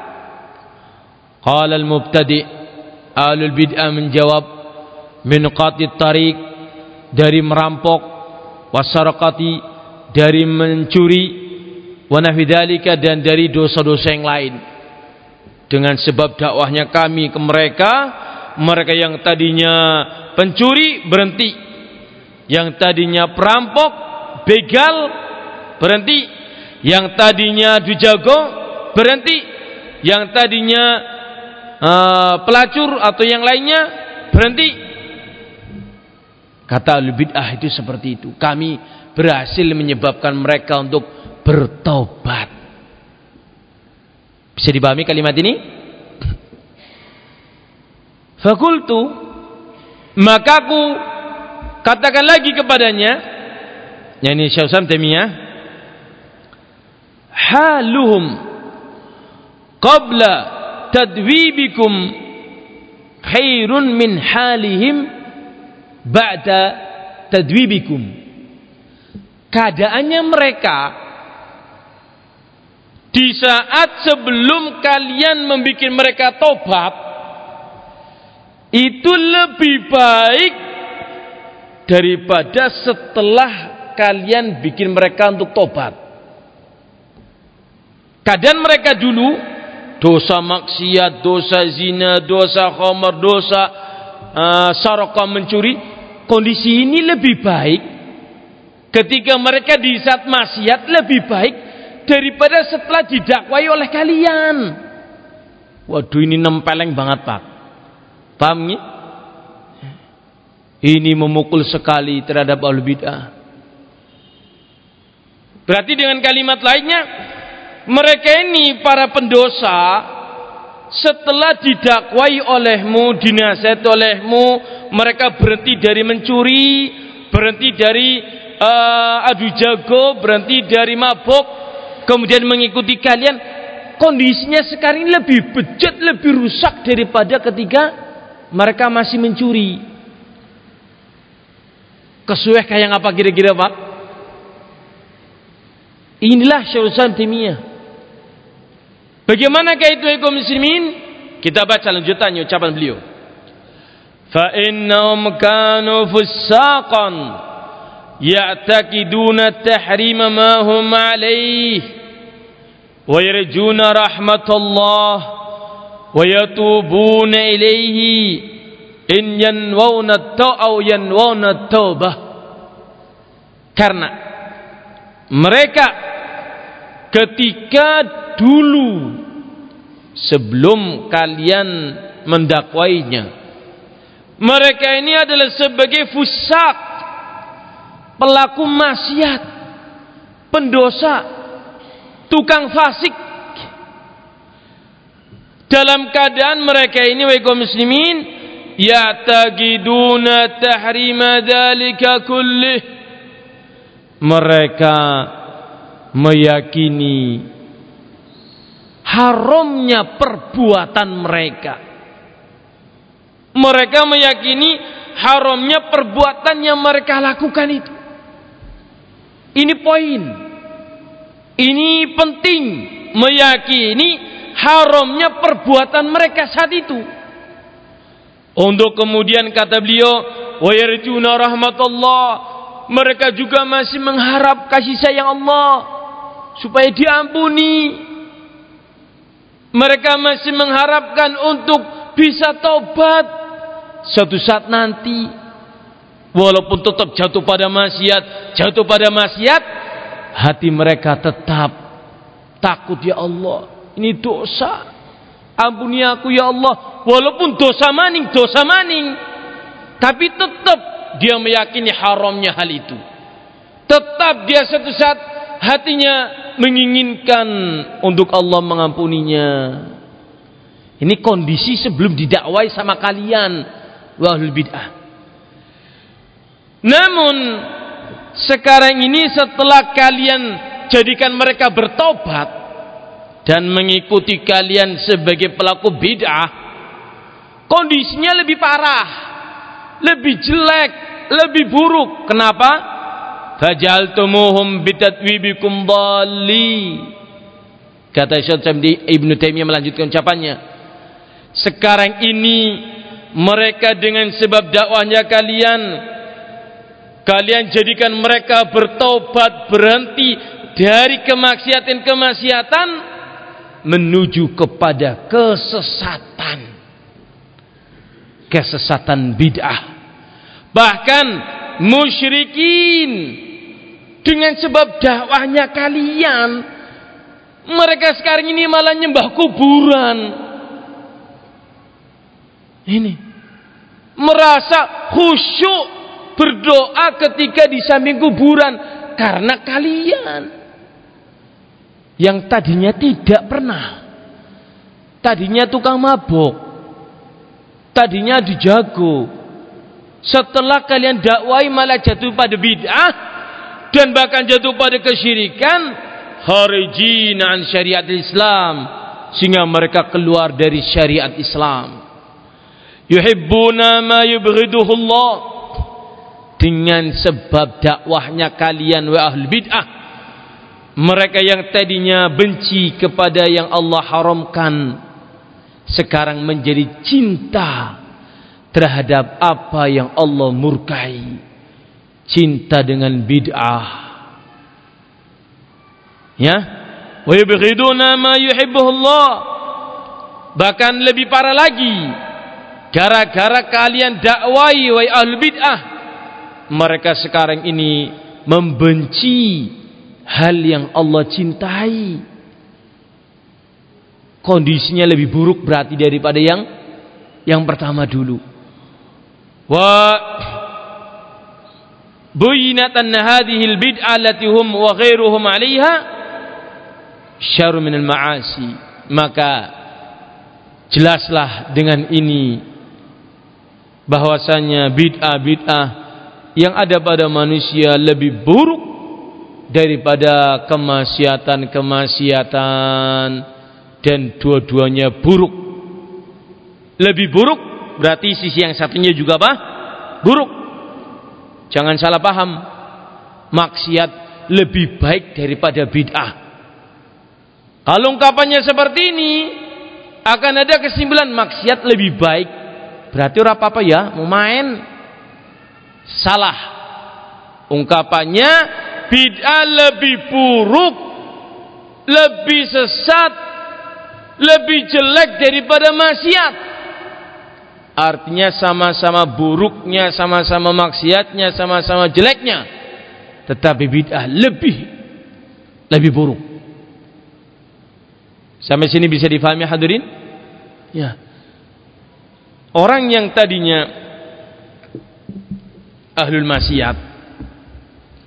Qala al-mubtadi', ahli bid'ah menjawab, min qat'it tariq, dari merampok, wasarqati, dari mencuri, wa nahwi dzalika, dan dari dosa-dosa yang lain. Dengan sebab dakwahnya kami ke mereka, mereka yang tadinya pencuri berhenti, yang tadinya perampok, begal berhenti, yang tadinya dujago berhenti, yang tadinya pelacur atau yang lainnya berhenti. Kata ahli bid'ah itu seperti itu. Kami berhasil menyebabkan mereka untuk bertobat. Bisa dipahami kalimat ini? Fakultu, maka aku katakan lagi kepadanya, yakni Syekh Samtimi, haluhum qabla tadwibikum khairun min halihim ba'da tadwibikum. Keadaannya mereka di saat sebelum kalian membuat mereka tobat itu lebih baik daripada setelah kalian bikin mereka untuk tobat. Keadaan mereka dulu, dosa maksiat, dosa zina, dosa khamar, dosa saraqah, mencuri, kondisi ini lebih baik ketika mereka di saat maksiat, lebih baik daripada setelah didakwai oleh kalian. Waduh, ini nempeleng banget, Pak. Paham ya? Ini memukul sekali terhadap ahli bid'ah. Berarti dengan kalimat lainnya, mereka ini para pendosa, setelah didakwai olehmu, dinasihati olehmu, mereka berhenti dari mencuri, berhenti dari adu jago, berhenti dari mabok, kemudian mengikuti kalian. Kondisinya sekarang ini lebih bejat, lebih rusak daripada ketika mereka masih mencuri. Kesueh kayak apa kira-kira, Pak? Inilah Syekh Samtimi. Bagaimana itu kaum muslimin? Kita baca lanjutannya ucapan beliau. Fa innahum kanu fusaqan ya'taqiduna tahrima ma hum alayhi wa yarjuna rahmatullah wa yatubuna ilayhi in yanwauna taubah. Karena mereka ketika dulu sebelum kalian mendakwainya, mereka ini adalah sebagai fusak, pelaku maksiat, pendosa, tukang fasik, dalam keadaan mereka ini wahai kaum muslimin ya'taqiduna tahrima dzalika kullih, mereka meyakini haramnya perbuatan mereka. Mereka meyakini haramnya perbuatan yang mereka lakukan itu. Ini poin. Ini penting, meyakini haramnya perbuatan mereka saat itu. Untuk kemudian kata beliau, wa yarjuna rahmatullah, mereka juga masih mengharap kasih sayang Allah supaya diampuni. Mereka masih mengharapkan untuk bisa taubat suatu saat nanti. Walaupun tetap jatuh pada maksiat, hati mereka tetap takut, ya Allah, ini dosa, ampuni aku ya Allah. Walaupun dosa maning, tapi tetap dia meyakini haramnya hal itu. Tetap dia suatu saat hatinya menginginkan untuk Allah mengampuninya. Ini kondisi sebelum didakwai sama kalian ahlul bid'ah. Namun sekarang ini setelah kalian jadikan mereka bertobat dan mengikuti kalian sebagai pelaku bid'ah, kondisinya lebih parah, lebih jelek, lebih buruk. Kenapa? Fajaltumuhum bitatwibikum dhalli. Kata Syekh Ibnu Taimiyah melanjutkan ucapannya, sekarang ini mereka dengan sebab dakwahnya kalian jadikan mereka bertobat, berhenti dari kemaksiatan menuju kepada kesesatan bid'ah, bahkan musyrikin. Dengan sebab dakwahnya kalian, mereka sekarang ini malah nyembah kuburan. Ini merasa khusyuk berdoa ketika di samping kuburan karena kalian yang tadinya tidak pernah, tadinya tukang mabuk, tadinya dijago, setelah kalian dakwai malah jatuh pada bid'ah dan bahkan jatuh pada kesyirikan, kharijina an syariat Islam, sehingga mereka keluar dari syariat Islam. Yuhibbuna ma yubghiduhu Allah, dengan sebab dakwahnya kalian wa ahlul bid'ah, mereka yang tadinya benci kepada yang Allah haramkan sekarang menjadi cinta terhadap apa yang Allah murkai. Cinta dengan bid'ah, ya. Wa yubghiduna ma yuhibbuhullah. Bahkan lebih parah lagi, gara-gara kalian dakwai wa ahlul bid'ah, mereka sekarang ini membenci hal yang Allah cintai. Kondisinya lebih buruk berarti daripada yang pertama dulu. Wa buyinat anna hadhihi al-bid'ah allati hum wa ghairuhum 'alayha syarrun minal ma'asi. Maka jelaslah dengan ini bahwasanya bid'ah yang ada pada manusia lebih buruk daripada kemaksiatan, dan dua-duanya buruk. Lebih buruk berarti sisi yang satunya juga apa? Buruk. Jangan salah paham, maksiat lebih baik daripada bid'ah. Kalau ungkapannya seperti ini, akan ada kesimpulan maksiat lebih baik, berarti ora apa-apa ya, mau main. Salah. Ungkapannya bid'ah lebih buruk, lebih sesat, lebih jelek daripada maksiat. Artinya sama-sama buruknya, sama-sama maksiatnya, sama-sama jeleknya, tetapi bid'ah lebih buruk. Sampai sini bisa difahami hadirin? Ya. Orang yang tadinya ahlul maksiat,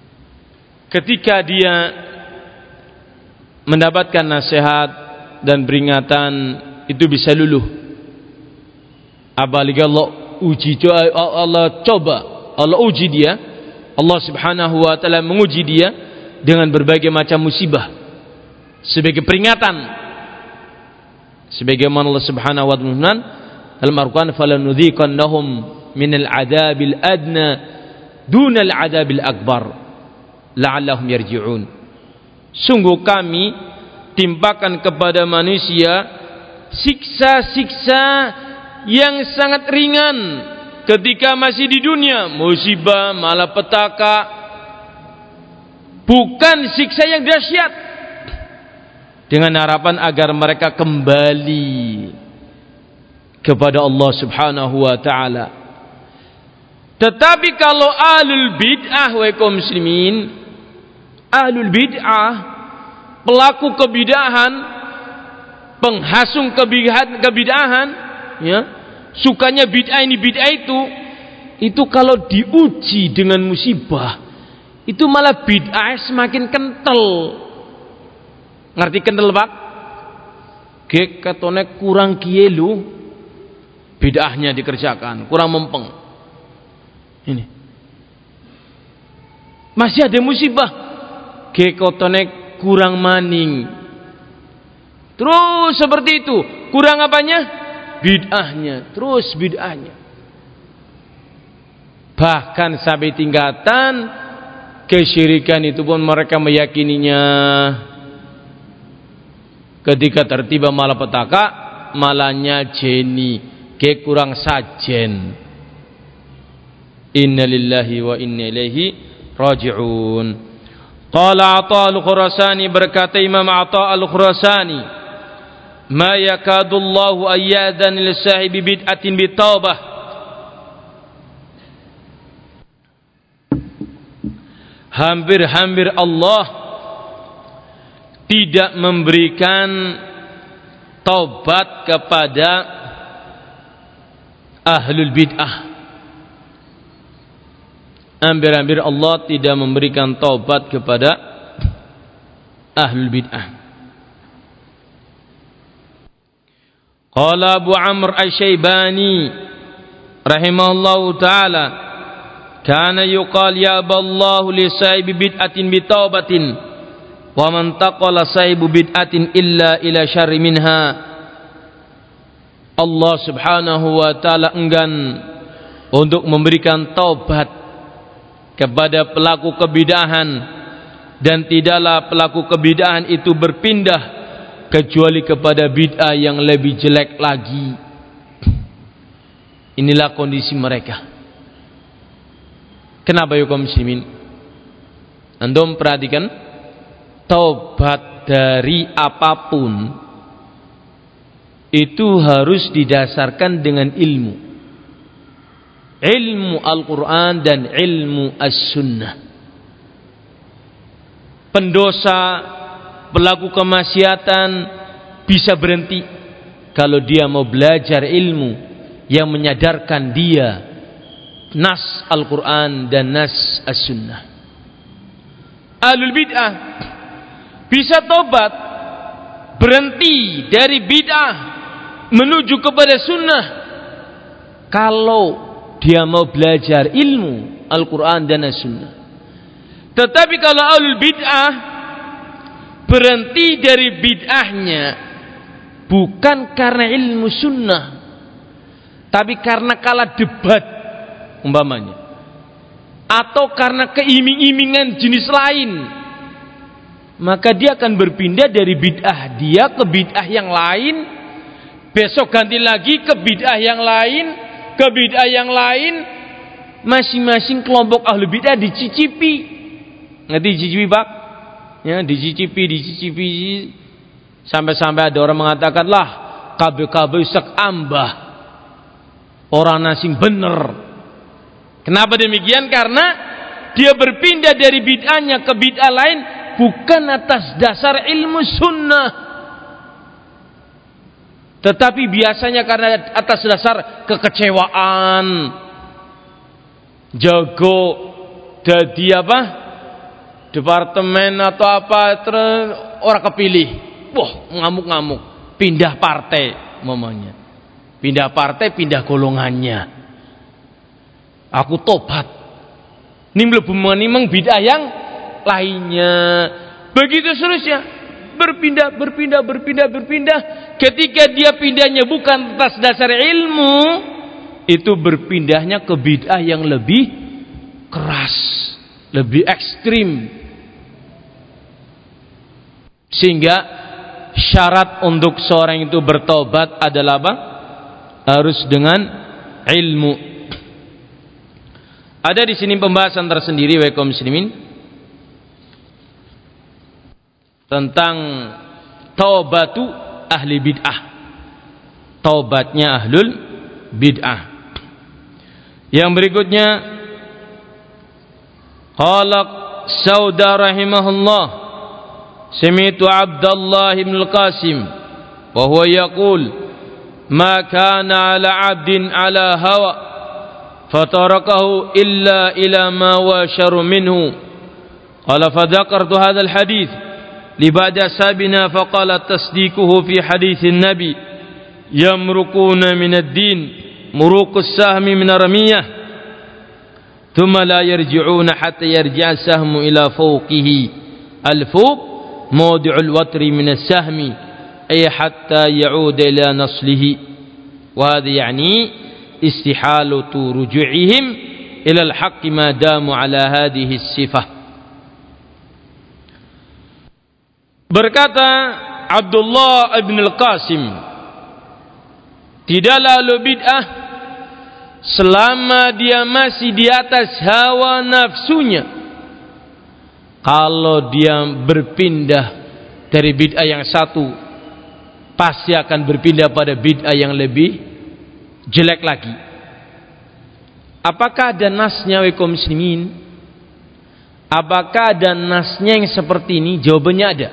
ketika dia mendapatkan nasihat dan peringatan itu bisa luluh. Apalagi Allah uji, Allah uji dia. Allah Subhanahu wa taala menguji dia dengan berbagai macam musibah sebagai peringatan. Sebagaimana Allah Subhanahu wa taala dalam Al-Qur'an, "Falanudhiqannahum minal 'adzabil adna dunal 'adzabil akbar la'allahum yarji'un." Sungguh kami timpakan kepada manusia siksa-siksa yang sangat ringan ketika masih di dunia, musibah, malapetaka, bukan siksa yang dahsyat, dengan harapan agar mereka kembali kepada Allah Subhanahu wa taala. Tetapi kalau ahlul bid'ah wa kaum muslimin, ahlul bid'ah, pelaku kebid'ahan, penghasung kebid'ahan, ya, sukanya bid'ah ini bid'ah itu kalau diuji dengan musibah, itu malah bid'ah semakin kental. Ngerti kental, Pak? Gek katone kurang kielu, bid'ahnya dikerjakan, kurang mempeng. Ini masih ada musibah, gek katone kurang maning. Terus seperti itu, kurang apanya? Bid'ahnya, terus bid'ahnya. Bahkan sampai tingkatan kesyirikan itu pun mereka meyakininya. Ketika tertiba malapetaka, malahnya jeni, kayak kurang sajen. Inna lillahi wa inna ilaihi raji'un. Qala Atha al-Khurasani, berkata Imam Atha al-Khurasani, ma yakadu Allahu ayyadan li sahibi bid'atin bitawbah. Hampir-hampir Allah tidak memberikan taubat kepada ahlul bid'ah. Hampir-hampir Allah tidak memberikan taubat kepada ahlul bid'ah. Qala Abu Amr Asy-Syaibani rahimahullahu taala, kana yuqal ya aballahu li sahibi bid'atin bitaubatin wa man taqala sahibu bid'atin illa ila syarri minha. Allah Subhanahu wa taala enggan untuk memberikan taubat kepada pelaku kebid'ahan, dan tidaklah pelaku kebid'ahan itu berpindah kecuali kepada bid'ah yang lebih jelek lagi. Inilah kondisi mereka. Kenapa ya kaum muslimin? Antum perhatikan, taubat dari apapun itu harus didasarkan dengan ilmu Al-Quran dan ilmu As-Sunnah. Pendosa, pelaku kemaksiatan bisa berhenti kalau dia mau belajar ilmu yang menyadarkan dia nas Al-Quran dan nas As-Sunnah. Ahlul bid'ah bisa tobat, berhenti dari bid'ah menuju kepada sunnah kalau dia mau belajar ilmu Al-Quran dan As-Sunnah. Tetapi kalau ahlul bid'ah berhenti dari bid'ahnya bukan karena ilmu sunnah, tapi karena kalah debat umpamanya, atau karena keiming-imingan jenis lain, maka dia akan berpindah dari bid'ah dia ke bid'ah yang lain, besok ganti lagi ke bid'ah yang lain, ke bid'ah yang lain. Masing-masing kelompok ahli bid'ah dicicipi. Ngerti dicicipi, Pak? Ya, dicicipi sampai-sampai ada orang mengatakan, lah KB sak ambah orang nasing bener. Kenapa demikian? Karena dia berpindah dari bid'ahnya ke bid'ah lain bukan atas dasar ilmu sunnah, tetapi biasanya karena atas dasar kekecewaan, jago dadi apa? departemen atau apa, terus orang kepilih, wah ngamuk-ngamuk, pindah partai mamanya, pindah partai, pindah golongannya, aku tobat, ini mlebu menimang bid'ah yang lainnya, begitu seterusnya, berpindah. Ketika dia pindahnya bukan atas dasar ilmu, itu berpindahnya ke bid'ah yang lebih keras, lebih ekstrim. Sehingga syarat untuk seorang itu bertobat adalah apa? Harus dengan ilmu. Ada di sini pembahasan tersendiri wa kaum muslimin tentang taubatu ahli bid'ah. Taubatnya ahlul bid'ah. Yang berikutnya, qala Sauda rahimahullah, sami'tu Abdullah ibn al-Qasim wa huwa yaqul ma kana 'ala 'abdin 'ala hawa fatarakahu illa ila ma wa syarru minhu. Qala fadzakartu hadzal hadits li ba'd ashabina faqala tasdiquhu fi hadits an-nabi yamruquna min ad-din muruqus sahmi min ar-ramiyah thumma la yarji'una hatta yarji'a sahmu ila fawqihi al-fawq موضع الوتر من السهم أي حتى يعود إلى نصله وهذا يعني استحالة رجوعهم إلى الحق ما داموا على هذه الصفة. Berkata Abdullah ibn al-Qasim, tidaklah ahlu bid'ah selama dia masih di atas hawa nafsunya, kalau dia berpindah dari bid'ah yang satu, pasti akan berpindah pada bid'ah yang lebih jelek lagi. Apakah ada nasnya wa kaum muslimin? Apakah ada nasnya yang seperti ini? Jawabannya ada.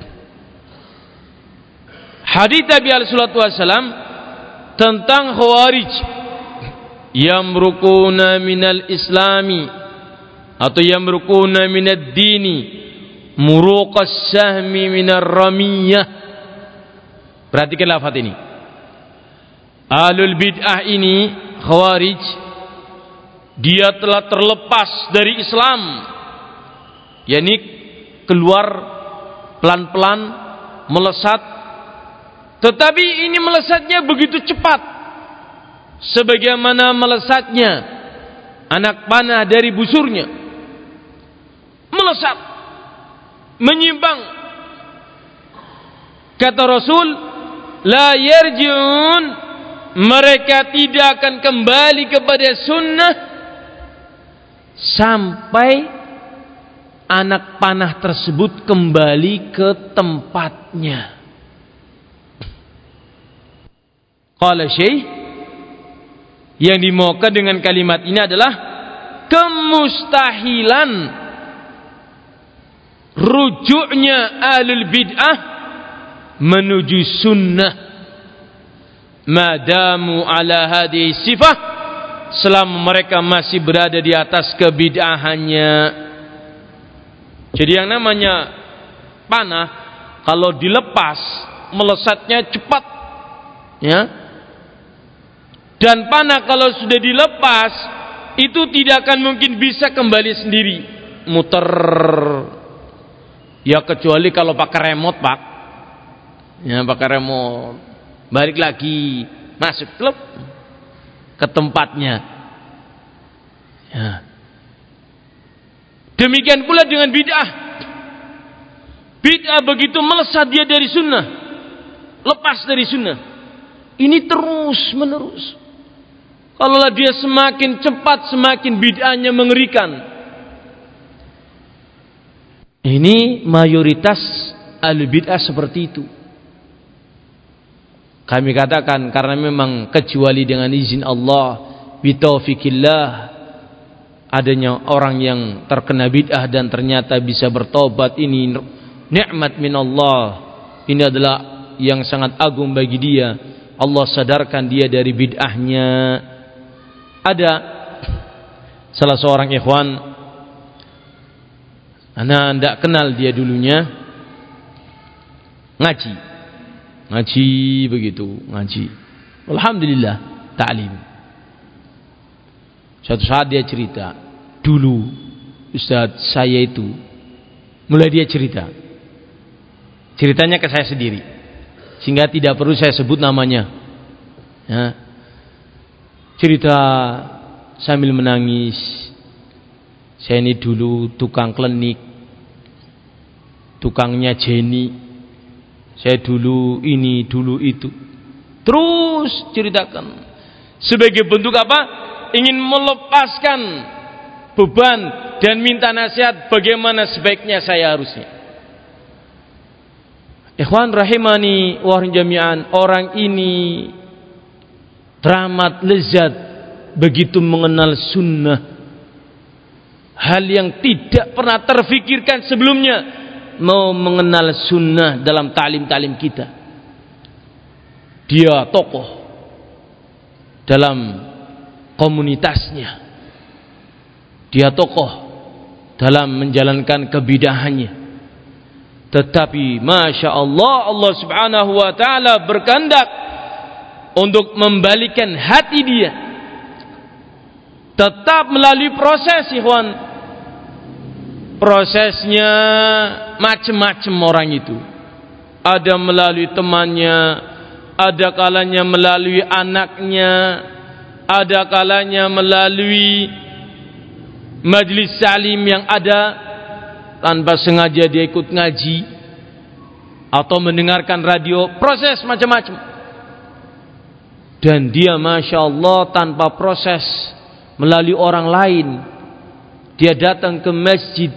Hadits Nabi sallallahu alaihi wasallam tentang Khawarij yamruquna minal islami atau yamruquna minad dini muruqas sahmi minar ramiyah. Perhatikan lafaz ini. Ahlul bid'ah ini, Khawarij, dia telah terlepas dari Islam, yakni keluar pelan-pelan, melesat, tetapi ini melesatnya begitu cepat, sebagaimana melesatnya anak panah dari busurnya, melesat, menyimpang. Kata Rasul, la yarji'un, mereka tidak akan kembali kepada sunnah sampai anak panah tersebut kembali ke tempatnya. Qala Syekh, yang dimaukan dengan kalimat ini adalah kemustahilan rujuknya ahlul bid'ah menuju sunnah madamu ala hadhihi sifah, selama mereka masih berada di atas kebid'ahannya. Jadi yang namanya panah kalau dilepas melesatnya cepat, ya. Dan panah kalau sudah dilepas itu tidak akan mungkin bisa kembali sendiri muter. Ya kecuali kalau pakai remote, Pak. Ya pakai remote. Balik lagi, masuk klub ke tempatnya. Ya. Demikian pula dengan bid'ah. Bid'ah begitu melesat dia dari sunnah, lepas dari sunnah, ini terus menerus. Kalau dia semakin cepat, semakin bid'ahnya mengerikan. Ini mayoritas ahli bid'ah seperti itu. Kami katakan karena memang kecuali dengan izin Allah, bitaufikillah, adanya orang yang terkena bid'ah dan ternyata bisa bertobat, ini nikmat min Allah. Ini adalah yang sangat agung bagi dia. Allah sadarkan dia dari bid'ahnya. Ada salah seorang ikhwan Ana ndak kenal dia dulunya ngaji begitu, ngaji. Alhamdulillah ta'lim. Suatu saat dia cerita, dulu Ustaz saya itu, mulai dia cerita. Ceritanya ke saya sendiri, sehingga tidak perlu saya sebut namanya. Ya. Cerita sambil menangis. Saya ini dulu tukang klenik, tukangnya Jenny. Saya dulu ini, dulu itu. Terus ceritakan. Sebagai bentuk apa? Ingin melepaskan beban dan minta nasihat bagaimana sebaiknya saya harusnya. Ikhwan rahimani wa jami'an, orang ini teramat lezat begitu mengenal sunnah, hal yang tidak pernah terfikirkan sebelumnya, mau mengenal sunnah dalam ta'lim kita. Dia tokoh dalam komunitasnya, dia tokoh dalam menjalankan kebidahannya. Tetapi Masya Allah, Allah subhanahu wa ta'ala berkehendak untuk membalikan hati dia. Tetap melalui proses, ikhwan. Prosesnya macam-macam orang itu. Ada melalui temannya, ada kalanya melalui anaknya, ada kalanya melalui majlis salim yang ada, tanpa sengaja dia ikut ngaji atau mendengarkan radio, proses macam-macam. Dan dia Masya Allah tanpa proses melalui orang lain, dia datang ke masjid,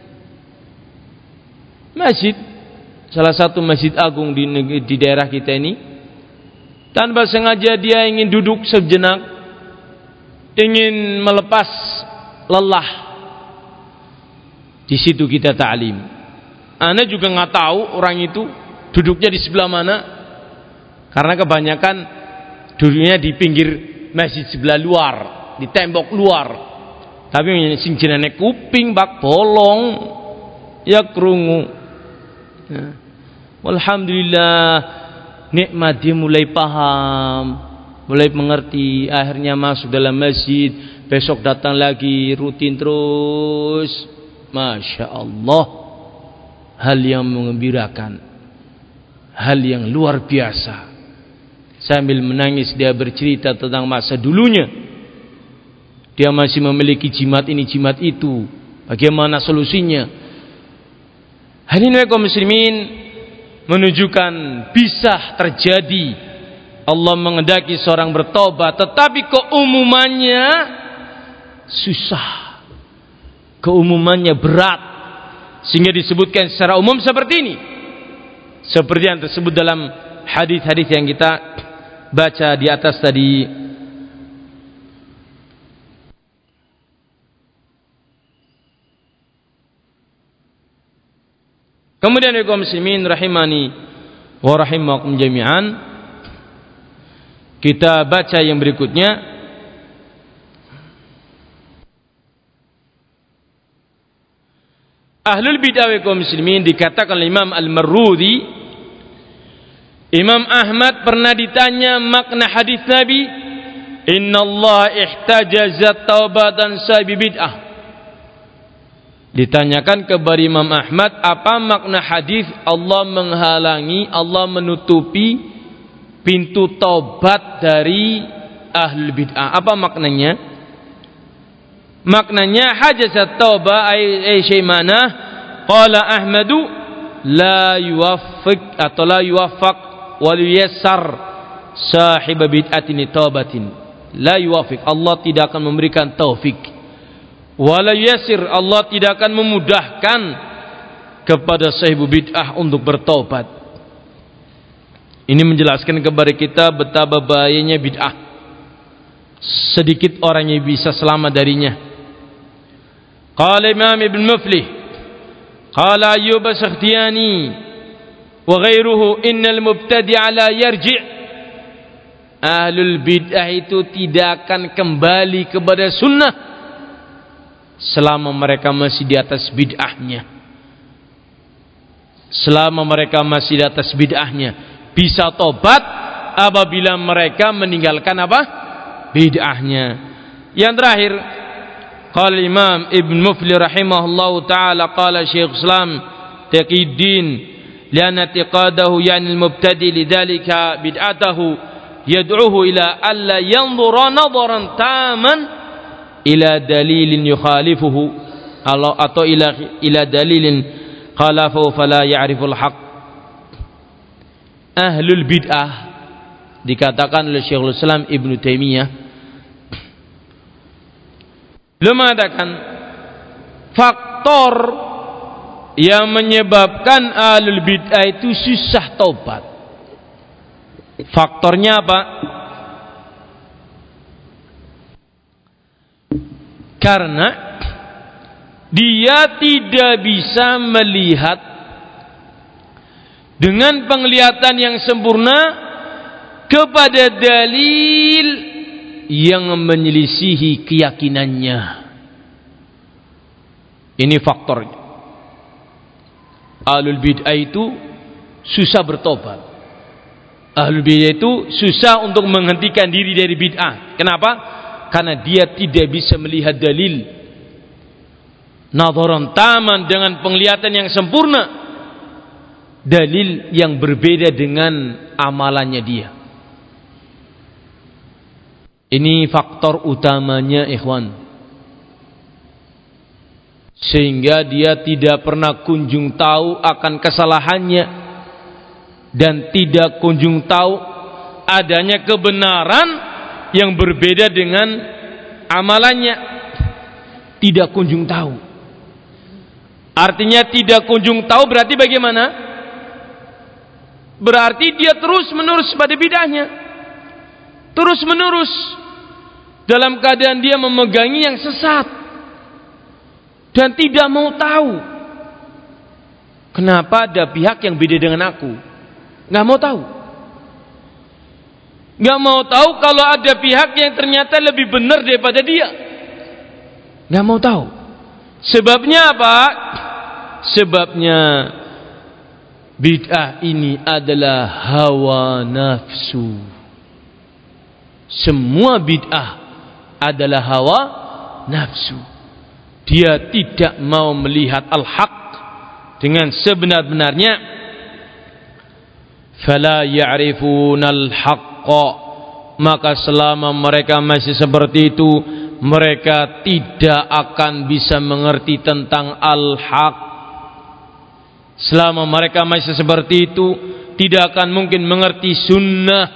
salah satu masjid agung di daerah kita ini. Tanpa sengaja dia ingin duduk sejenak, ingin melepas lelah. Di situ kita ta'lim. Ana juga nggak tahu orang itu duduknya di sebelah mana, karena kebanyakan duduknya di pinggir masjid sebelah luar, di tembok luar. Tapi sing jenenge kuping bak bolong ya krungu. Ya. Alhamdulillah nikmat, dia mulai paham, mulai mengerti, akhirnya masuk dalam masjid, besok datang lagi, rutin terus. Masya Allah, hal yang mengembirakan, hal yang luar biasa. Sambil menangis dia bercerita tentang masa dulunya. Dia masih memiliki jimat ini, jimat itu, bagaimana solusinya. Hal ini kaum muslimin menunjukkan bisa terjadi Allah mengendaki seorang bertobat, tetapi keumumannya susah, keumumannya berat, sehingga disebutkan secara umum seperti ini, seperti yang tersebut dalam hadis-hadis yang kita baca di atas tadi. Kemudian kaum muslimin rahimani wa rahimakum jami'an, kita baca yang berikutnya. Ahlul bid'ah kaum muslimin dikatakan Imam Al-Marrudi, Imam Ahmad pernah ditanya makna hadis Nabi, "Innallaha ihtajaza taubatan sahibi bid'ah." Ditanyakan kepada Imam Ahmad, apa makna hadis Allah menghalangi, Allah menutupi pintu taubat dari ahlul bid'ah? Apa maknanya? Maknanya hajazat taubah ay syai mana? Qala Ahmadu la yuwaffiq atau la yuwaffaq wa yuyassar sahib bid'atin taubatin. La yuwaffiq, Allah tidak akan memberikan taufik. Wa la yuyassir, Allah tidak akan memudahkan kepada sahib bid'ah untuk bertaubat. Ini menjelaskan kepada kita betapa bahayanya bid'ah. Sedikit orang yang bisa selamat darinya. Qala Imam Ibn Muflih, qala Ayyub As-Sakhtiyani wa ghairuhu, innal mubtadi'a la yarji'. Ahlul bid'ah itu tidak akan kembali kepada sunnah. selama mereka masih di atas bid'ahnya. Selama mereka masih di atas bid'ahnya. Bisa tobat apabila mereka meninggalkan apa? Bid'ahnya. Yang terakhir, qala Imam Ibn Mufli rahimahullahu taala qala Syekh Islam Taqiyuddin lianna i'tiqadahu yani al-mubtadi lidzalika bid'atahu yad'uhu ila alla yanzura nadharan taman ila dalilin yukhalifuhu atau ila dalilin khalafahu fala ya'riful haq. Ahlul bid'ah dikatakan oleh Syekhul Islam Ibnu Taimiyah, beliau mengatakan faktor yang menyebabkan ahlul bid'ah itu susah taubat. Faktornya apa? Karena dia tidak bisa melihat dengan penglihatan yang sempurna kepada dalil yang menyelisihi keyakinannya. Ini faktornya. Ahlul bid'ah itu susah bertobat. Ahlul bid'ah itu susah untuk menghentikan diri dari bid'ah. Kenapa? Karena dia tidak bisa melihat dalil nadharan taman, dengan penglihatan yang sempurna, dalil yang berbeda dengan amalannya dia. Ini faktor utamanya, ikhwan. Sehingga dia tidak pernah kunjung tahu akan kesalahannya dan tidak kunjung tahu adanya kebenaran yang berbeda dengan amalannya. Tidak kunjung tahu. Artinya tidak kunjung tahu berarti bagaimana? Berarti dia terus menerus pada bid'ahnya. Terus menerus dalam keadaan dia memegangi yang sesat dan tidak mau tahu. Kenapa ada pihak yang beda dengan aku? Nggak mau tahu. Nggak mau tahu kalau ada pihak yang ternyata lebih benar daripada dia. Nggak mau tahu. Sebabnya apa? Sebabnya bid'ah ini adalah hawa nafsu. Semua bid'ah adalah hawa nafsu. Dia tidak mau melihat al-haq dengan sebenar-benarnya. Fala ya'rifunal haqqa, maka selama mereka masih seperti itu, mereka tidak akan bisa mengerti tentang al-haq. Selama mereka masih seperti itu, tidak akan mungkin mengerti sunnah.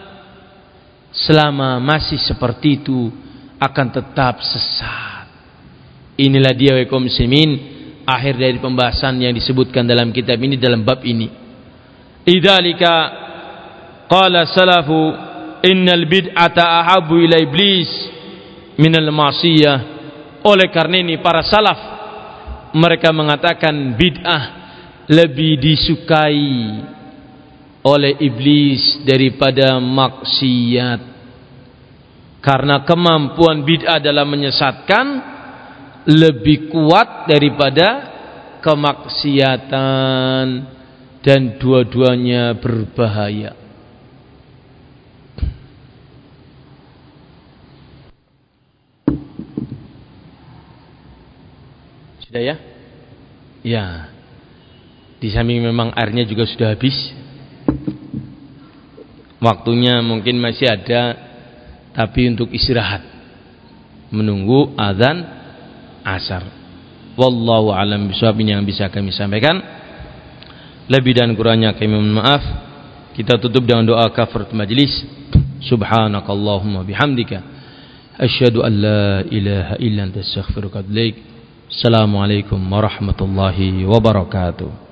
Selama masih seperti itu, akan tetap sesat. Inilah dia wa kaum muslimin, akhir dari pembahasan yang disebutkan dalam kitab ini, dalam bab ini. Idzalika qala salafu innal bid'ata ahabbu ila iblis minal ma'siyah. Oleh karena ini para salaf mereka mengatakan bid'ah lebih disukai oleh iblis daripada maksiat. Karena kemampuan bid'ah dalam menyesatkan lebih kuat daripada kemaksiatan, dan dua-duanya berbahaya. Sudah ya? Ya. Di samping memang airnya juga sudah habis. Waktunya mungkin masih ada, tapi untuk istirahat, menunggu azan asar. Wallahu a'lam bishawab. Ini yang bisa kami sampaikan. Lebih dan kurangnya kami mohon maaf. Kita tutup dengan doa kafaratul majlis. Subhanakallahumma bihamdika asyhadu an la ilaha illa anta astaghfiruka wa atubu ilaik. Assalamualaikum warahmatullahi wabarakatuh.